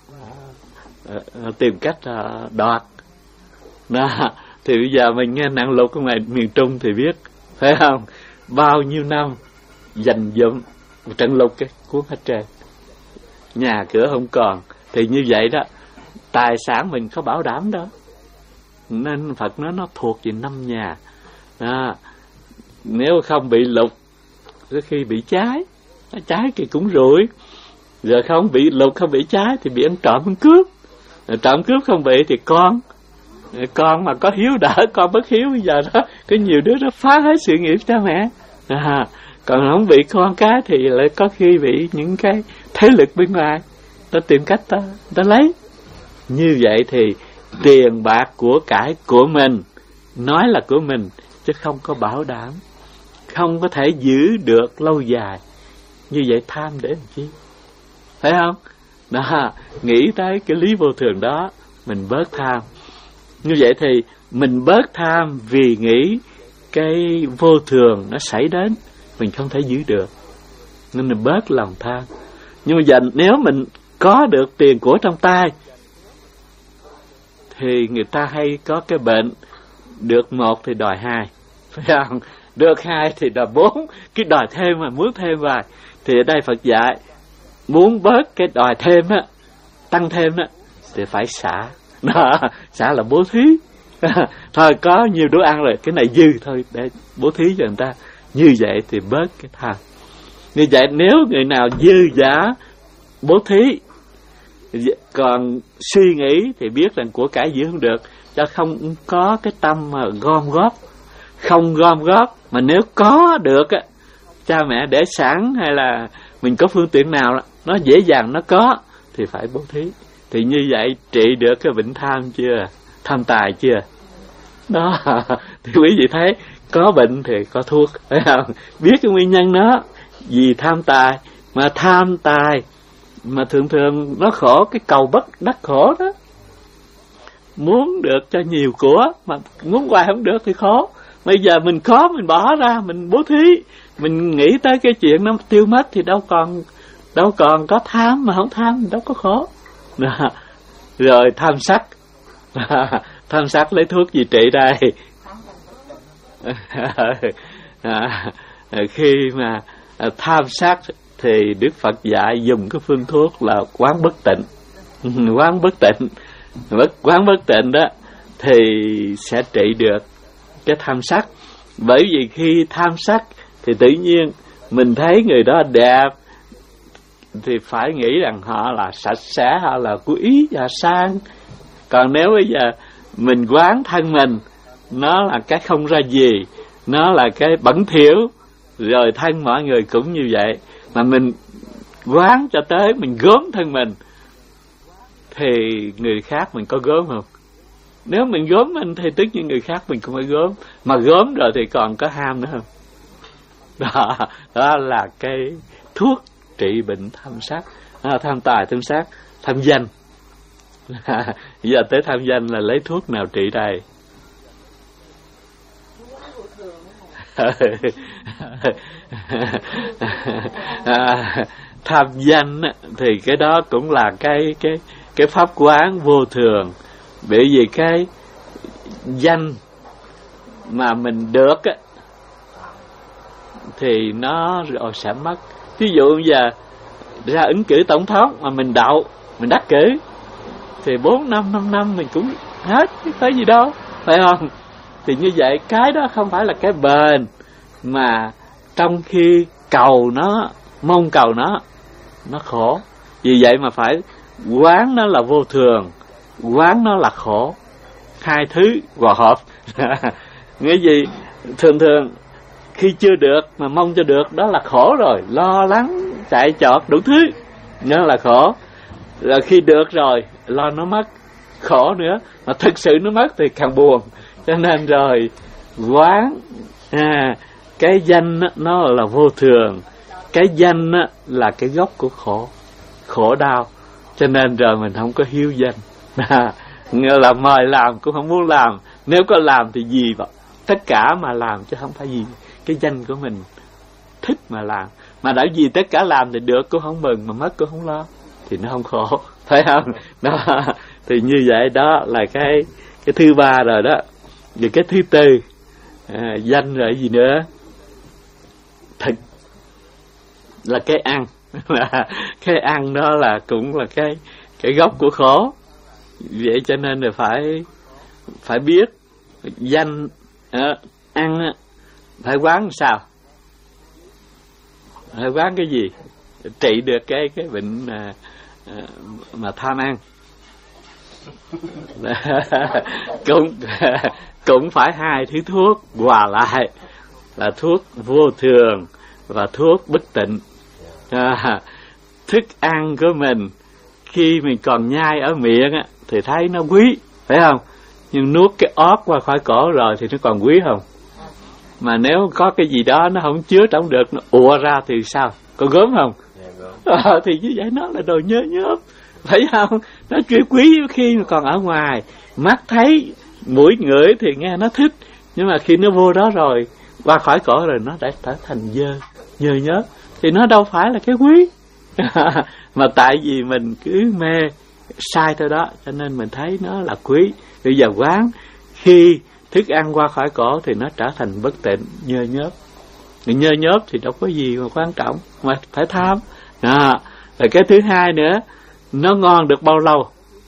à, tìm cách à, đoạt. Đó. Thì bây giờ mình nghe nạn lục ở ngoài miền Trung thì biết, phải không? Bao nhiêu năm dành dụm trận lục cái cuốn hết trơn, nhà cửa không còn. Thì như vậy đó, tài sản mình có bảo đảm đó. Nên Phật nói nó thuộc về năm nhà đó. Nếu không bị lục, có khi bị cháy, cháy thì cũng rủi. Giờ không bị lục, không bị cháy thì bị ăn trộm, ăn cướp. Trộm cướp không bị thì con con mà có hiếu đỡ, con bất hiếu bây giờ đó có nhiều đứa nó phá hết sự nghiệp cha mẹ à, còn không bị con cái thì lại có khi bị những cái thế lực bên ngoài nó tìm cách ta, ta lấy. Như vậy thì tiền bạc của cải của mình nói là của mình chứ không có bảo đảm, không có thể giữ được lâu dài. Như vậy tham để làm chi, phải không? Đó, nghĩ tới cái lý vô thường đó, mình bớt tham. Như vậy thì mình bớt tham vì nghĩ cái vô thường nó xảy đến, mình không thể giữ được, nên mình bớt lòng tham. Nhưng mà giờ nếu mình có được tiền của trong tay thì người ta hay có cái bệnh, được một thì đòi hai, phải không? Được hai thì đòi bốn, cái đòi thêm mà muốn thêm vài. Thì ở đây Phật dạy muốn bớt cái đòi thêm á, tăng thêm á, thì phải xả. Đó, xả là bố thí. Thôi có nhiều đồ ăn rồi, cái này dư thôi để bố thí cho người ta. Như vậy thì bớt cái tham. Như vậy nếu người nào dư giả bố thí, còn suy nghĩ thì biết rằng của cải giữ không được, cho không có cái tâm mà gom góp. Không gom góp, mà nếu có được á, cha mẹ để sẵn hay là mình có phương tiện nào nó dễ dàng nó có thì phải bố thí. Thì như vậy trị được cái bệnh tham chưa? Tham tài chưa? Đó, thì quý vị thấy có bệnh thì có thuốc, phải không? Biết cái nguyên nhân nó vì tham tài, mà tham tài mà thường thường nó khổ, cái cầu bất đắc khổ đó. Muốn được cho nhiều của mà muốn hoài không được thì khổ. Bây giờ mình có, mình bỏ ra, mình bố thí, mình nghĩ tới cái chuyện nó tiêu mất thì đâu còn đâu còn có tham, mà không tham đâu có khổ. Đó. Rồi tham sắc. Tham sắc lấy thuốc gì trị đây? À, khi mà tham sắc thì Đức Phật dạy dùng cái phương thuốc là quán bất tịnh. Quán bất tịnh, quán bất tịnh đó thì sẽ trị được cái tham sắc. Bởi vì khi tham sắc thì tự nhiên mình thấy người đó đẹp thì phải nghĩ rằng họ là sạch sẽ, họ là quý và sang. Còn nếu bây giờ mình quán thân mình, nó là cái không ra gì, nó là cái bẩn thỉu, rồi thân mọi người cũng như vậy, mà mình quán cho tới mình gớm thân mình thì người khác mình có gớm không? Nếu mình gớm mình thì tất nhiên người khác mình cũng phải gớm, mà gớm rồi thì còn có ham nữa không? Đó, đó là cái thuốc trị bệnh tham sắc, à, tham tài, tham sắc, tham danh. Giờ tới tham danh là lấy thuốc nào trị đây? À, tham danh thì cái đó cũng là cái cái cái pháp quán vô thường. Bởi vì cái danh mà mình được á thì nó rồi sẽ mất. Ví dụ bây giờ ra ứng cử tổng thống mà mình đậu, mình đắc cử thì bốn năm năm năm mình cũng hết, chứ có gì đâu, phải không? Thì như vậy cái đó không phải là cái bền, mà trong khi cầu nó, mong cầu nó, nó khổ. Vì vậy mà phải quán nó là vô thường, quán nó là khổ, hai thứ hòa hợp. Nghĩa gì? Thường thường khi chưa được mà mong cho được đó là khổ rồi, lo lắng chạy chọt đủ thứ, nó là khổ. Rồi khi được rồi lo nó mất, khổ nữa, mà thực sự nó mất thì càng buồn. Cho nên rồi quán à, cái danh nó là vô thường, cái danh là cái gốc của khổ, khổ đau. Cho nên rồi mình không có hiếu danh. Nghĩa là mời làm cũng không muốn làm, nếu có làm thì gì vậy? Tất cả mà làm chứ không phải gì cái danh của mình thích mà làm. Mà đã gì tất cả làm thì được cũng không mừng, mà mất cũng không lo, thì nó không khổ, phải không? Đó. Thì như vậy đó là cái cái thứ ba rồi đó. Rồi cái thứ tư, à, danh rồi gì nữa? Thực là cái ăn. Cái ăn đó là cũng là cái cái gốc của khổ. Vậy cho nên là phải phải biết danh, à, ăn phải quán sao? Phải quán cái gì trị được cái cái bệnh à, à, mà tham ăn? cũng cũng phải hai thứ thuốc hòa lại, là thuốc vô thường và thuốc bất tịnh. À, thức ăn của mình khi mình còn nhai ở miệng á, thì thấy nó quý, phải không? Nhưng nuốt cái ót qua khỏi cổ rồi thì nó còn quý không? Mà nếu có cái gì đó nó không chứa trong được, nó ùa ra thì sao? Có gớm không? À, thì như vậy nó là đồ nhớ nhớp, phải không? Nó chỉ quý khi mà còn ở ngoài, mắt thấy, mũi ngửi thì nghe nó thích, nhưng mà khi nó vô đó rồi, qua khỏi cổ rồi nó đã trở thành dơ, nhơ nhớp, thì nó đâu phải là cái quý. Mà tại vì mình cứ mê sai thôi đó, cho nên mình thấy nó là quý. Bây giờ quán khi thức ăn qua khỏi cổ thì nó trở thành bất tịnh, nhơ nhớp. Nhơ nhớp thì đâu có gì mà quan trọng, mà phải tham. À, rồi cái thứ hai nữa, nó ngon được bao lâu?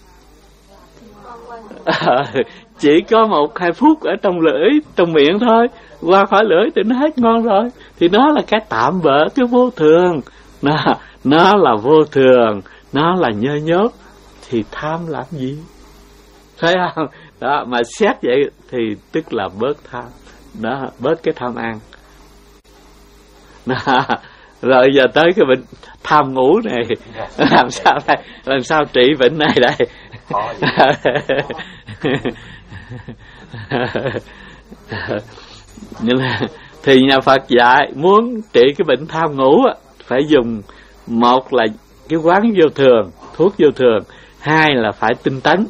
À, chỉ có một hai phút ở trong lưỡi, trong miệng thôi, qua khỏi lưỡi thì nó hết ngon rồi. Thì nó là cái tạm bỡ, cái vô thường. Nó, nó là vô thường, nó là nhơ nhớp, thì tham làm gì? Thấy không? Đó, mà xét vậy thì tức là bớt tham. Đó, bớt cái tham ăn. Đó. Rồi giờ tới cái bệnh tham ngủ này, làm sao đây? Làm sao trị bệnh này đây? Nhưng là, thì nhà Phật dạy muốn trị cái bệnh tham ngủ phải dùng, một là cái quán vô thường, thuốc vô thường, hai là phải tinh tấn.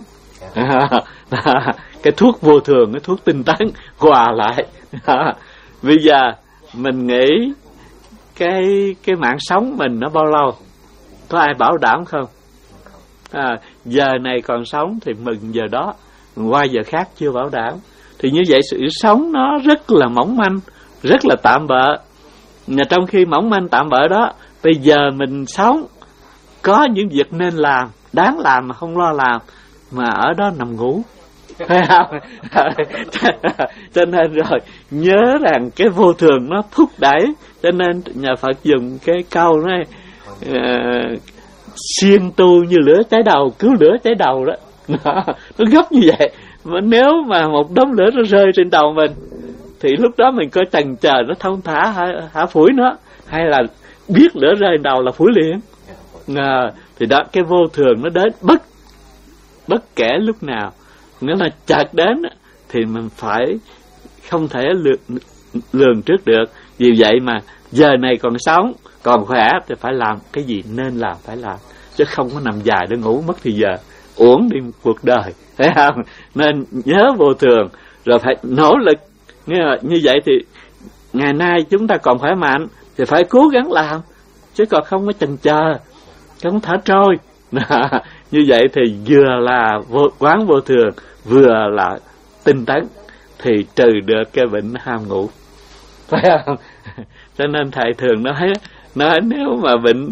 Cái thuốc vô thường, cái thuốc tinh tấn hòa lại. Bây giờ mình nghĩ cái cái mạng sống mình nó bao lâu? Có ai bảo đảm không? À, giờ này còn sống thì mừng giờ đó, qua giờ khác chưa bảo đảm. Thì như vậy sự sống nó rất là mỏng manh, rất là tạm bợ. Mà trong khi mỏng manh tạm bợ đó, bây giờ mình sống có những việc nên làm, đáng làm mà không lo làm, mà ở đó nằm ngủ, phải không? Cho nên rồi nhớ rằng cái vô thường nó thúc đẩy. Cho nên nhà Phật dùng cái câu này, uh, siêng tu như lửa cháy đầu, cứu lửa cháy đầu đó. Nó, nó gấp như vậy. Mà nếu mà một đống lửa nó rơi trên đầu mình thì lúc đó mình coi chần chờ nó thông thả hả, hả phủi nó, hay là biết lửa rơi đầu là phủi liền. À, thì đó, cái vô thường nó đến bất bất kể lúc nào, nghĩa là chợt đến thì mình phải không thể lường, lường trước được. Vì vậy mà giờ này còn sống, còn khỏe thì phải làm cái gì nên làm phải làm, chứ không có nằm dài để ngủ mất thì giờ, uổng đi cuộc đời, thấy không? Nên nhớ vô thường rồi phải nỗ lực. Như vậy thì ngày nay chúng ta còn khỏe mạnh thì phải cố gắng làm, chứ còn không có chần chờ, không thả trôi. Như vậy thì vừa là vô, quán vô thường, vừa là tinh tấn, thì trừ được cái bệnh ham ngủ, phải không? Cho nên thầy thường nói nói nếu mà bệnh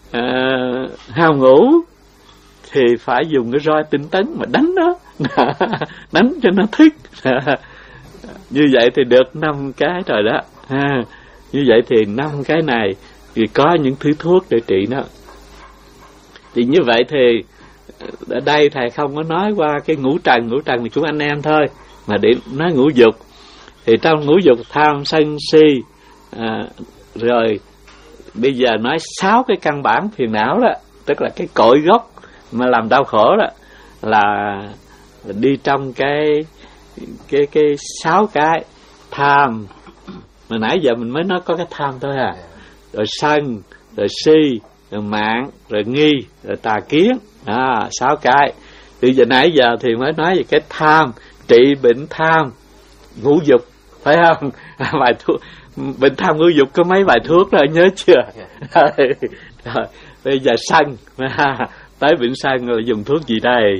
à, hao ngủ thì phải dùng cái roi tinh tấn mà đánh nó, đánh cho nó thức. Như vậy thì được năm cái rồi đó. À, như vậy thì năm cái này thì có những thứ thuốc để trị nó. Thì như vậy thì ở đây thầy không có nói qua cái ngũ trần, ngũ trần thì cũng anh em thôi, mà để nói ngũ dục. Thì trong ngũ dục tham sân si, à, rồi bây giờ nói sáu cái căn bản phiền não đó, tức là cái cội gốc mà làm đau khổ đó, là đi trong cái cái cái sáu cái tham. Mà nãy giờ mình mới nói có cái tham thôi à, rồi sân, rồi si, rồi mạng, rồi nghi, rồi tà kiến, à, sáu cái. Từ giờ nãy giờ thì mới nói về cái tham, trị bệnh tham ngũ dục, phải không? Bài thuốc bệnh tham ngũ dục có mấy bài thuốc rồi, nhớ chưa? Rồi bây giờ sân, tới bệnh sân là dùng thuốc gì đây?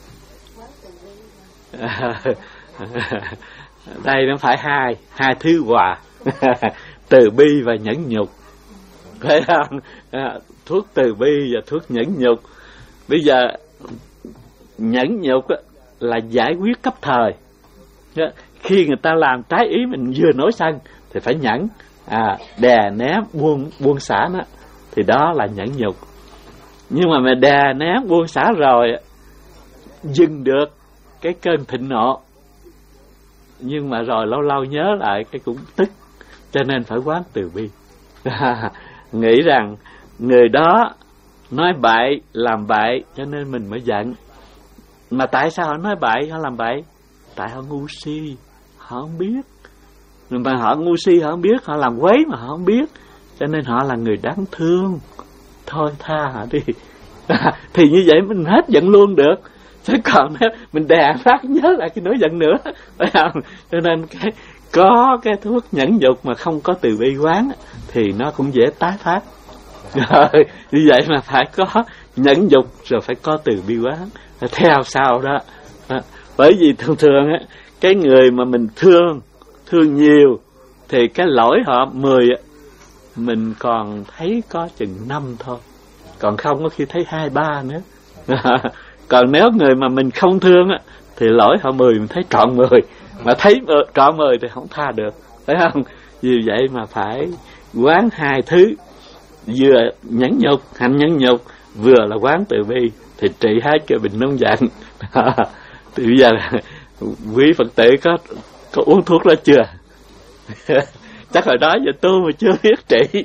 Đây nó phải hai hai thứ hòa. Từ bi và nhẫn nhục, phải không? À, thuốc từ bi và thuốc nhẫn nhục. Bây giờ nhẫn nhục là giải quyết cấp thời. Khi người ta làm trái ý mình vừa nổi sân thì phải nhẫn, à, đè nén buông buông xả nó, thì đó là nhẫn nhục. Nhưng mà mà đè nén buông xả rồi dừng được cái cơn thịnh nộ, nhưng mà rồi lâu lâu nhớ lại cái cũng tức, cho nên phải quán từ bi. Nghĩ rằng người đó nói bậy, làm bậy, cho nên mình mới giận. Mà tại sao họ nói bậy, họ làm bậy? Tại họ ngu si, họ không biết. Mà họ ngu si, họ không biết, họ làm quấy mà họ không biết, cho nên họ là người đáng thương. Thôi tha họ đi. Thì như vậy mình hết giận luôn được. Chứ còn nếu mình đè phát nhớ lại cái nỗi giận nữa, phải không? Cho nên cái có cái thuốc nhẫn dục mà không có từ bi quán thì nó cũng dễ tái phát. Rồi, như vậy mà phải có nhẫn dục rồi phải có từ bi quán theo sau đó. Bởi vì thường thường á, cái người mà mình thương thương nhiều thì cái lỗi họ mười, mình còn thấy có chừng năm thôi, còn không có khi thấy hai ba nữa. Còn nếu người mà mình không thương á, thì lỗi họ mười mình thấy trọn mười, mà thấy trọn mười thì không tha được, phải không? Vì vậy mà phải quán hai thứ, vừa nhẫn nhục, hành nhẫn nhục, vừa là quán từ bi, thì trị hết cái bệnh nóng giận. Thì bây giờ quý Phật tử có có uống thuốc đó chưa? Chắc hồi đó giờ tôi mà chưa biết trị.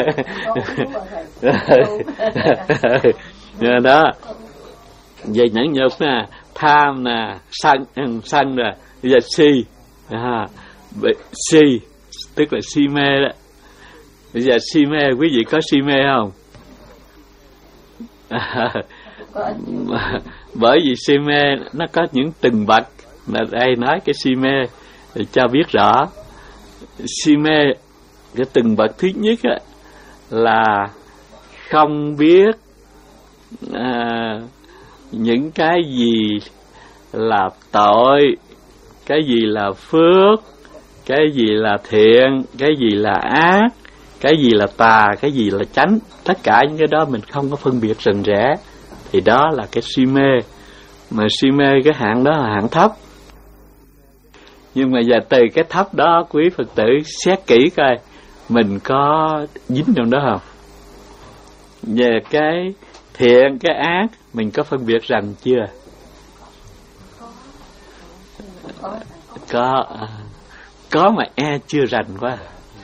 Đó. Về nhẫn nhục nè, tham nè, sân, sân nè, bây giờ si, à, si, tức là si mê đó. Bây giờ si mê, quý vị có si mê không? À, bởi vì si mê nó có những từng bậc, là đây nói cái si mê để cho biết rõ. Si mê cái từng bậc thứ nhất á, là không biết à, những cái gì là tội, cái gì là phước, cái gì là thiện, cái gì là ác, cái gì là tà, cái gì là chánh. Tất cả những cái đó mình không có phân biệt rành rẽ, thì đó là cái si mê. Mà si mê cái hạng đó là hạng thấp. Nhưng mà giờ từ cái thấp đó, quý Phật tử xét kỹ coi mình có dính trong đó không. Về cái thiện, cái ác, mình có phân biệt rành chưa? Có. Có mà e chưa rành quá.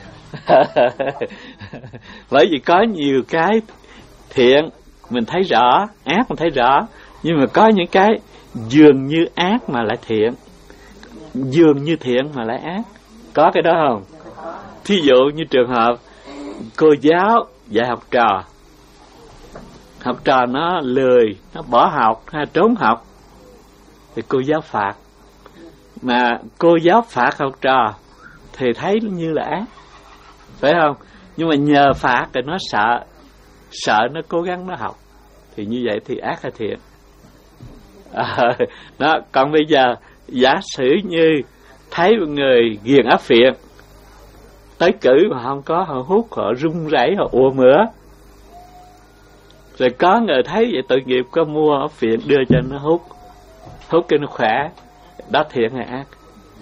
Bởi vì có nhiều cái thiện mình thấy rõ, ác mình thấy rõ, nhưng mà có những cái dường như ác mà lại thiện, dường như thiện mà lại ác. Có cái đó không? Thí dụ như trường hợp cô giáo dạy học trò, học trò nó lười, nó bỏ học hay trốn học, thì cô giáo phạt. Mà cô giáo phạt học trò thì thấy như là ác, phải không? Nhưng mà nhờ phạt thì nó sợ, sợ nó cố gắng nó học, thì như vậy thì ác hay thiện? À, đó. Còn bây giờ giả sử như thấy một người ghiền áp phiện, tới cử mà không có, họ hút, họ run rẩy, họ ùa mửa, Rồi có người thấy vậy tội nghiệp, có mua ốc phiện đưa cho nó hút, hút cho nó khỏe. Đó thiện hay ác?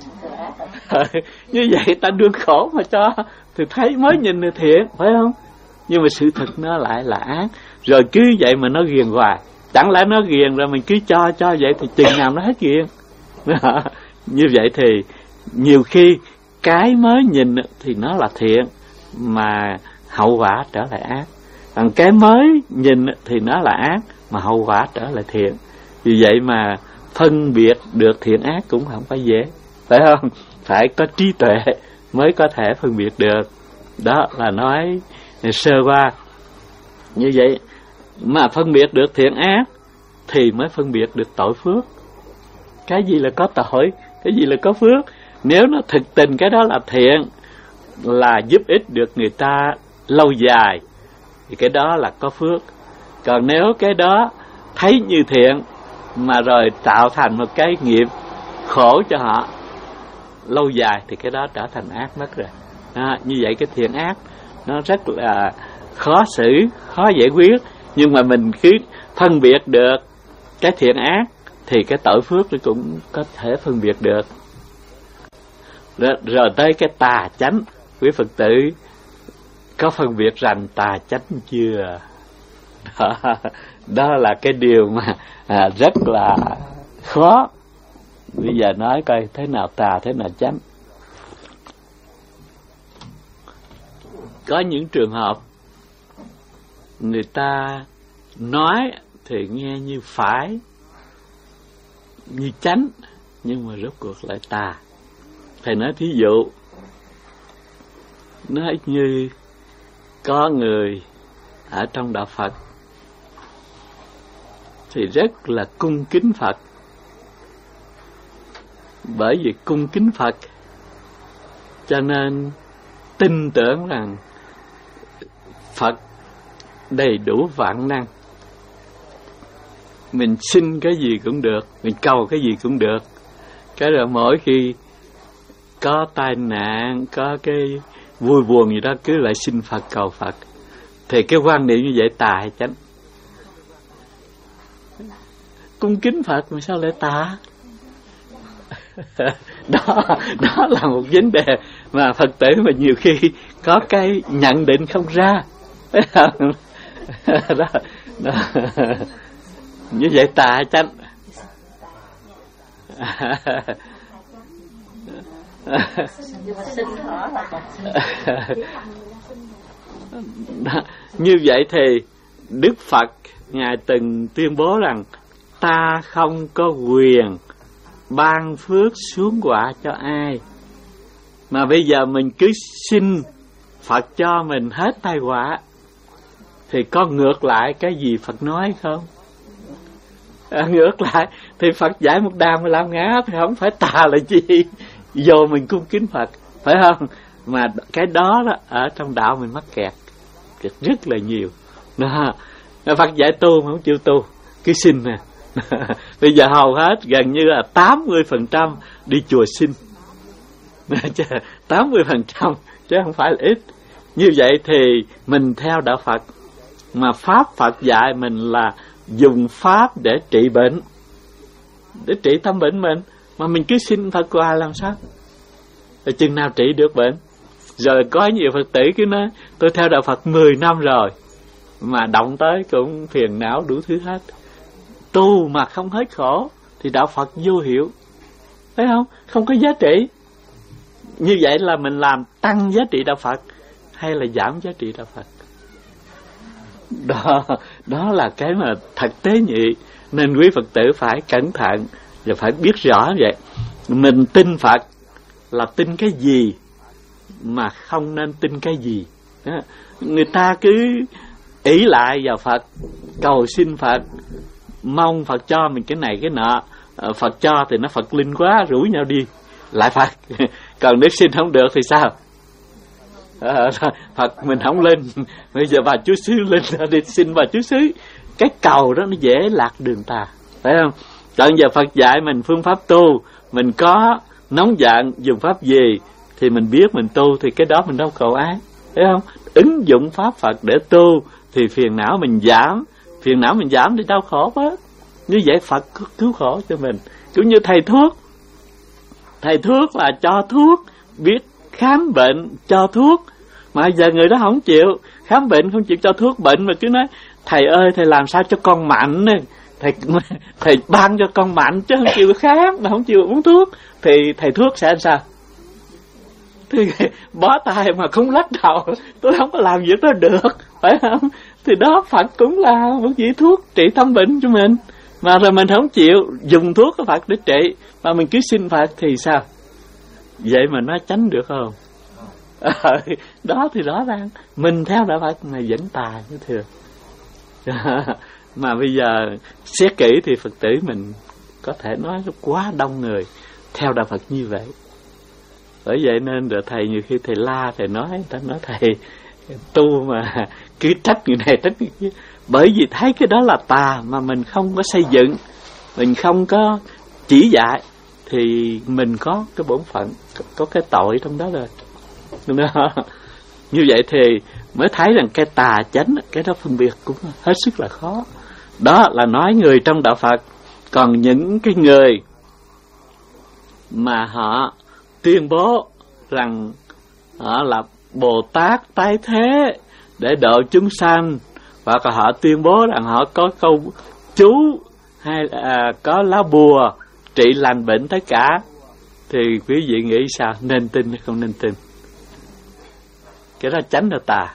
Như vậy ta đương khổ mà cho thì thấy mới nhìn là thiện, phải không? Nhưng mà sự thật nó lại là ác. Rồi cứ vậy mà nó ghiền hoài. Chẳng lẽ nó ghiền rồi mình cứ cho cho vậy thì chừng nào nó hết ghiền. Như vậy thì nhiều khi cái mới nhìn thì nó là thiện mà hậu quả trở lại ác. Còn cái mới nhìn thì nó là ác mà hậu quả trở lại thiện. Vì vậy mà phân biệt được thiện ác cũng không phải dễ, phải không? Phải có trí tuệ mới có thể phân biệt được. Đó là nói sơ qua. Như vậy mà phân biệt được thiện ác thì mới phân biệt được tội phước. Cái gì là có tội, cái gì là có phước. Nếu nó thực tình cái đó là thiện, là giúp ích được người ta lâu dài, thì cái đó là có phước. Còn nếu cái đó thấy như thiện mà rồi tạo thành một cái nghiệp khổ cho họ lâu dài thì cái đó trở thành ác mất rồi. À, như vậy cái thiện ác nó rất là khó xử, khó giải quyết. Nhưng mà mình cứ phân biệt được cái thiện ác thì cái tội phước nó cũng có thể phân biệt được. Rồi, rồi tới cái tà chánh, quý Phật tử có phân biệt rằng tà chánh chưa? Đó, đó là cái điều mà à, rất là khó. Bây giờ nói coi thế nào tà, thế nào chánh. Có những trường hợp người ta nói thì nghe như phải, như chánh, nhưng mà rốt cuộc lại tà. Thầy nói thí dụ, nói như có người ở trong đạo Phật thì rất là cung kính Phật. Bởi vì cung kính Phật cho nên tin tưởng rằng Phật đầy đủ vạn năng, mình xin cái gì cũng được, mình cầu cái gì cũng được. Cái rồi mỗi khi có tai nạn, có cái vui buồn gì đó cứ lại xin Phật, cầu Phật. Thì cái quan niệm như vậy tà hay chánh? Cung kính Phật mà sao lại tà? Đó, đó là một vấn đề mà Phật tử mà nhiều khi có cái nhận định không ra. Đó, đó. Như vậy tà hay chánh? Đó. Như vậy thì Đức Phật Ngài từng tuyên bố rằng ta không có quyền ban phước xuống quả cho ai. Mà bây giờ mình cứ xin Phật cho mình hết tai họa thì có ngược lại cái gì Phật nói không? À, ngược lại thì Phật giải một đàn mà làm ngã thì không phải tà là gì? Vô mình cung kính Phật, phải không? Mà cái đó, đó ở trong đạo mình mắc kẹt rất là nhiều. Đó. Phật giải tu mà không chịu tu, cứ xin nè. Bây giờ hầu hết gần như là tám mươi phần trăm đi chùa xin. tám mươi phần trăm chứ không phải là ít. Như vậy thì mình theo đạo Phật, mà Pháp Phật dạy mình là dùng Pháp để trị bệnh, để trị tâm bệnh mình, mà mình cứ xin Phật hoài làm sao? Rồi chừng nào trị được bệnh? Rồi có nhiều Phật tử cứ nói tôi theo đạo Phật mười năm rồi mà động tới cũng phiền não đủ thứ hết. Tu mà không hết khổ thì đạo Phật vô hiệu, phải không? Không có giá trị. Như vậy là mình làm tăng giá trị đạo Phật hay là giảm giá trị đạo Phật? Đó, đó là cái mà thật tế nhị. Nên quý Phật tử phải cẩn thận và phải biết rõ vậy. Mình tin Phật là tin cái gì mà không nên tin cái gì. Đó. Người ta cứ ỷ lại vào Phật, cầu xin Phật, mong Phật cho mình cái này cái nọ. Phật cho thì nó Phật linh quá, rủ nhau đi lại Phật. Còn nếu xin không được thì sao? À, Phật mình không lên, bây giờ bà chú xứ lên đi xin bà chú xứ. Cái cầu đó nó dễ lạc đường ta, phải không? Còn giờ Phật dạy mình phương pháp tu, mình có nóng giận dùng pháp gì thì mình biết mình tu, thì cái đó mình đâu cầu ái, phải không? Ứng dụng pháp Phật để tu thì phiền não mình giảm, Phiền não mình giảm thì đau khổ bớt. Như vậy Phật cứu khổ cho mình. Cũng như thầy thuốc, thầy thuốc là cho thuốc, biết khám bệnh cho thuốc, mà giờ người đó không chịu khám bệnh, không chịu cho thuốc bệnh, mà cứ nói thầy ơi thầy làm sao cho con mạnh, thầy thầy ban cho con mạnh chứ không chịu khám, mà không chịu uống thuốc, thì thầy thuốc sẽ làm sao? Thì bó tay mà không lắc đầu, tôi không có làm việc đó được, phải không? Thì đó, Phật cũng là một vị thuốc trị tâm bệnh cho mình, mà rồi mình không chịu dùng thuốc của Phật để trị, mà mình cứ xin Phật thì sao? Vậy mà nó tránh được không? À, đó thì rõ ràng mình theo đạo Phật mà vẫn tà như thường. Mà bây giờ xét kỹ thì Phật tử mình có thể nói quá đông người theo đạo Phật như vậy. Bởi vậy nên rồi thầy nhiều khi thầy la, thầy nói, người ta nói thầy tu mà cứ trách người này trách người kia. Bởi vì thấy cái đó là tà mà mình không có xây dựng, mình không có chỉ dạy, thì mình có cái bổn phận, có cái tội trong đó rồi. Như vậy thì mới thấy rằng cái tà chánh, cái đó phân biệt cũng hết sức là khó. Đó là nói người trong đạo Phật. Còn những cái người mà họ tuyên bố rằng họ là Bồ Tát tái thế để độ chúng sanh, hoặc là họ tuyên bố rằng họ có câu chú hay là có lá bùa trị lành bệnh tất cả, thì quý vị nghĩ sao? Nên tin hay không nên tin? Cái đó tránh là tà.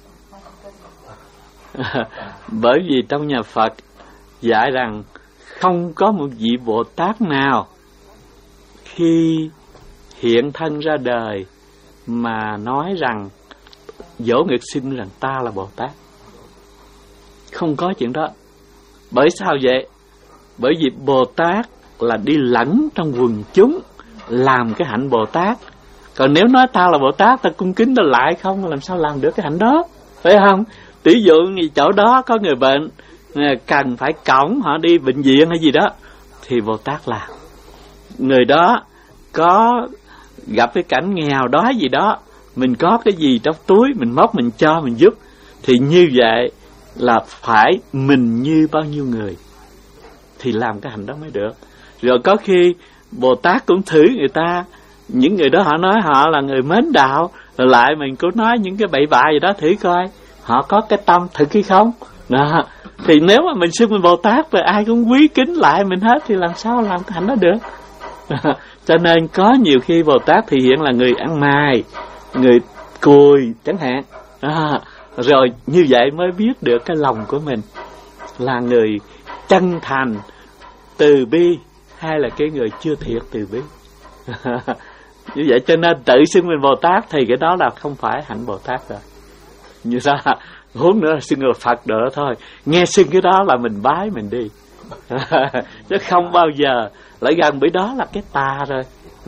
Bởi vì trong nhà Phật dạy rằng không có một vị Bồ Tát nào khi hiện thân ra đời mà nói rằng dỗ nghịch sinh rằng ta là Bồ Tát. Không có chuyện đó. Bởi sao vậy? Bởi vì Bồ Tát là đi lẫn trong quần chúng làm cái hạnh Bồ Tát. Còn nếu nói ta là Bồ Tát, ta cung kính ta lại không, làm sao làm được cái hạnh đó, phải không? Tỷ dụ như chỗ đó có người bệnh cần phải cõng họ đi bệnh viện hay gì đó, thì Bồ Tát làm. Người đó có gặp cái cảnh nghèo đói gì đó, mình có cái gì trong túi mình móc mình cho, mình giúp, thì như vậy là phải mình như bao nhiêu người thì làm cái hành đó mới được. Rồi có khi Bồ Tát cũng thử người ta, những người đó họ nói họ là người mến đạo, rồi lại mình cũng nói những cái bậy bạ gì đó, thử coi họ có cái tâm thực hay không. Đó. Thì nếu mà mình xưng mình Bồ Tát rồi ai cũng quý kính lại mình hết, thì làm sao làm cái hành đó được? Cho nên có nhiều khi Bồ Tát thì hiện là người ăn mày, người cùi chẳng hạn. À, rồi như vậy mới biết được cái lòng của mình là người chân thành, từ bi, hay là cái người chưa thiệt từ bi. Như vậy cho nên tự xưng mình Bồ Tát thì cái đó là không phải hạnh Bồ Tát rồi. Như ra huống nữa là xưng người Phật nữa thôi. Nghe xưng cái đó là mình bái mình đi. Chứ không bao giờ lại gần, bởi đó là cái tà rồi.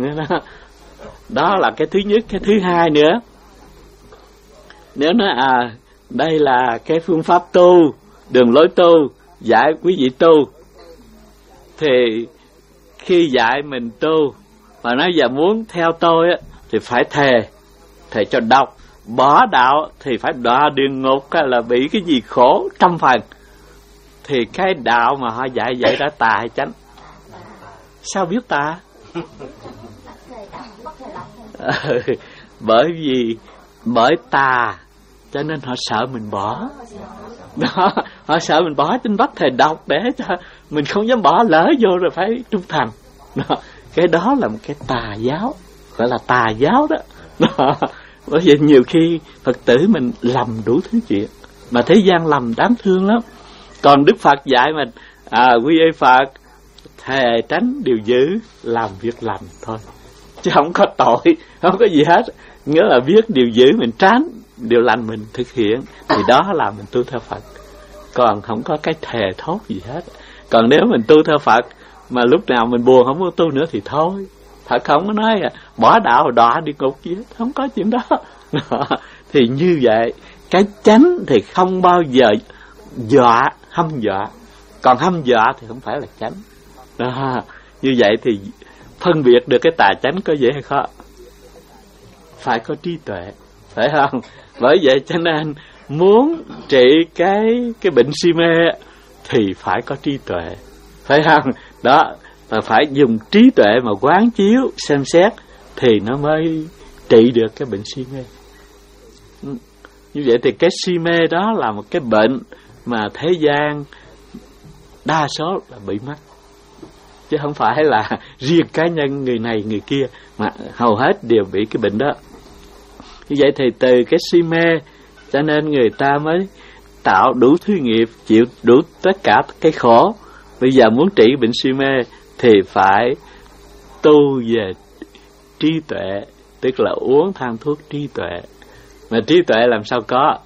Đó là cái thứ nhất. Cái thứ hai nữa, nếu nói à đây là cái phương pháp tu, đường lối tu, dạy quý vị tu, thì khi dạy mình tu mà nói giờ muốn theo tôi á, thì phải thề, thề cho độc, bỏ đạo thì phải đọa địa ngục, là bị cái gì khổ trăm phần. Thì cái đạo mà họ dạy vậy đã tà hay chánh? Sao biết tà? Bởi vì bởi tà cho nên họ sợ mình bỏ. Đó, họ sợ mình bỏ trên bắt thề độc để cho mình không dám bỏ, lỡ vô rồi phải trung thành. Đó, cái đó là một cái tà giáo, gọi là tà giáo đó. Đó. Bởi vậy nhiều khi Phật tử mình lầm đủ thứ chuyện, mà thế gian lầm đáng thương lắm. Còn Đức Phật dạy mình à, quy y Phật, thề tránh điều dữ, làm việc lành thôi, chứ không có tội, không có gì hết. Nghĩa là biết điều dữ mình tránh, điều lành mình thực hiện, thì đó là mình tu theo Phật. Còn không có cái thề thốt gì hết. Còn nếu mình tu theo Phật mà lúc nào mình buồn không có tu nữa thì thôi. Phật không có nói bỏ đạo đọa địa ngục gì hết, không có chuyện đó. Thì như vậy cái chánh thì không bao giờ dọa, hăm dọa. Còn hăm dọa thì không phải là chánh. Đó. Như vậy thì phân biệt được cái tà chánh có dễ hay khó? Phải có trí tuệ, phải không? Bởi vậy cho nên muốn trị cái cái bệnh si mê thì phải có trí tuệ, phải không? Đó, và phải dùng trí tuệ mà quán chiếu xem xét thì nó mới trị được cái bệnh si mê. Như vậy thì cái si mê đó là một cái bệnh mà thế gian đa số là bị mắc, chứ không phải là riêng cá nhân người này người kia, mà hầu hết đều bị cái bệnh đó. Như vậy thì từ cái si mê cho nên người ta mới tạo đủ thứ nghiệp, chịu đủ tất cả cái khổ. Bây giờ muốn trị bệnh si mê thì phải tu về trí tuệ, tức là uống thang thuốc trí tuệ. Mà trí tuệ làm sao có?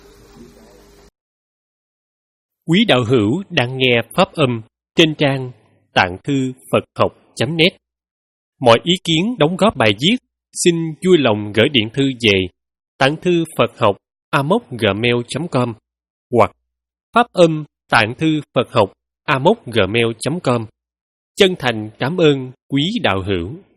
Quý đạo hữu đang nghe pháp âm trên trang tạng thư Phật học chấm net. Mọi ý kiến đóng góp bài viết xin vui lòng gửi điện thư về tạng thư Phật học a m o gmail chấm com hoặc pháp âm tạng thư Phật học a m o gmail chấm com. Chân thành cảm ơn quý đạo hữu.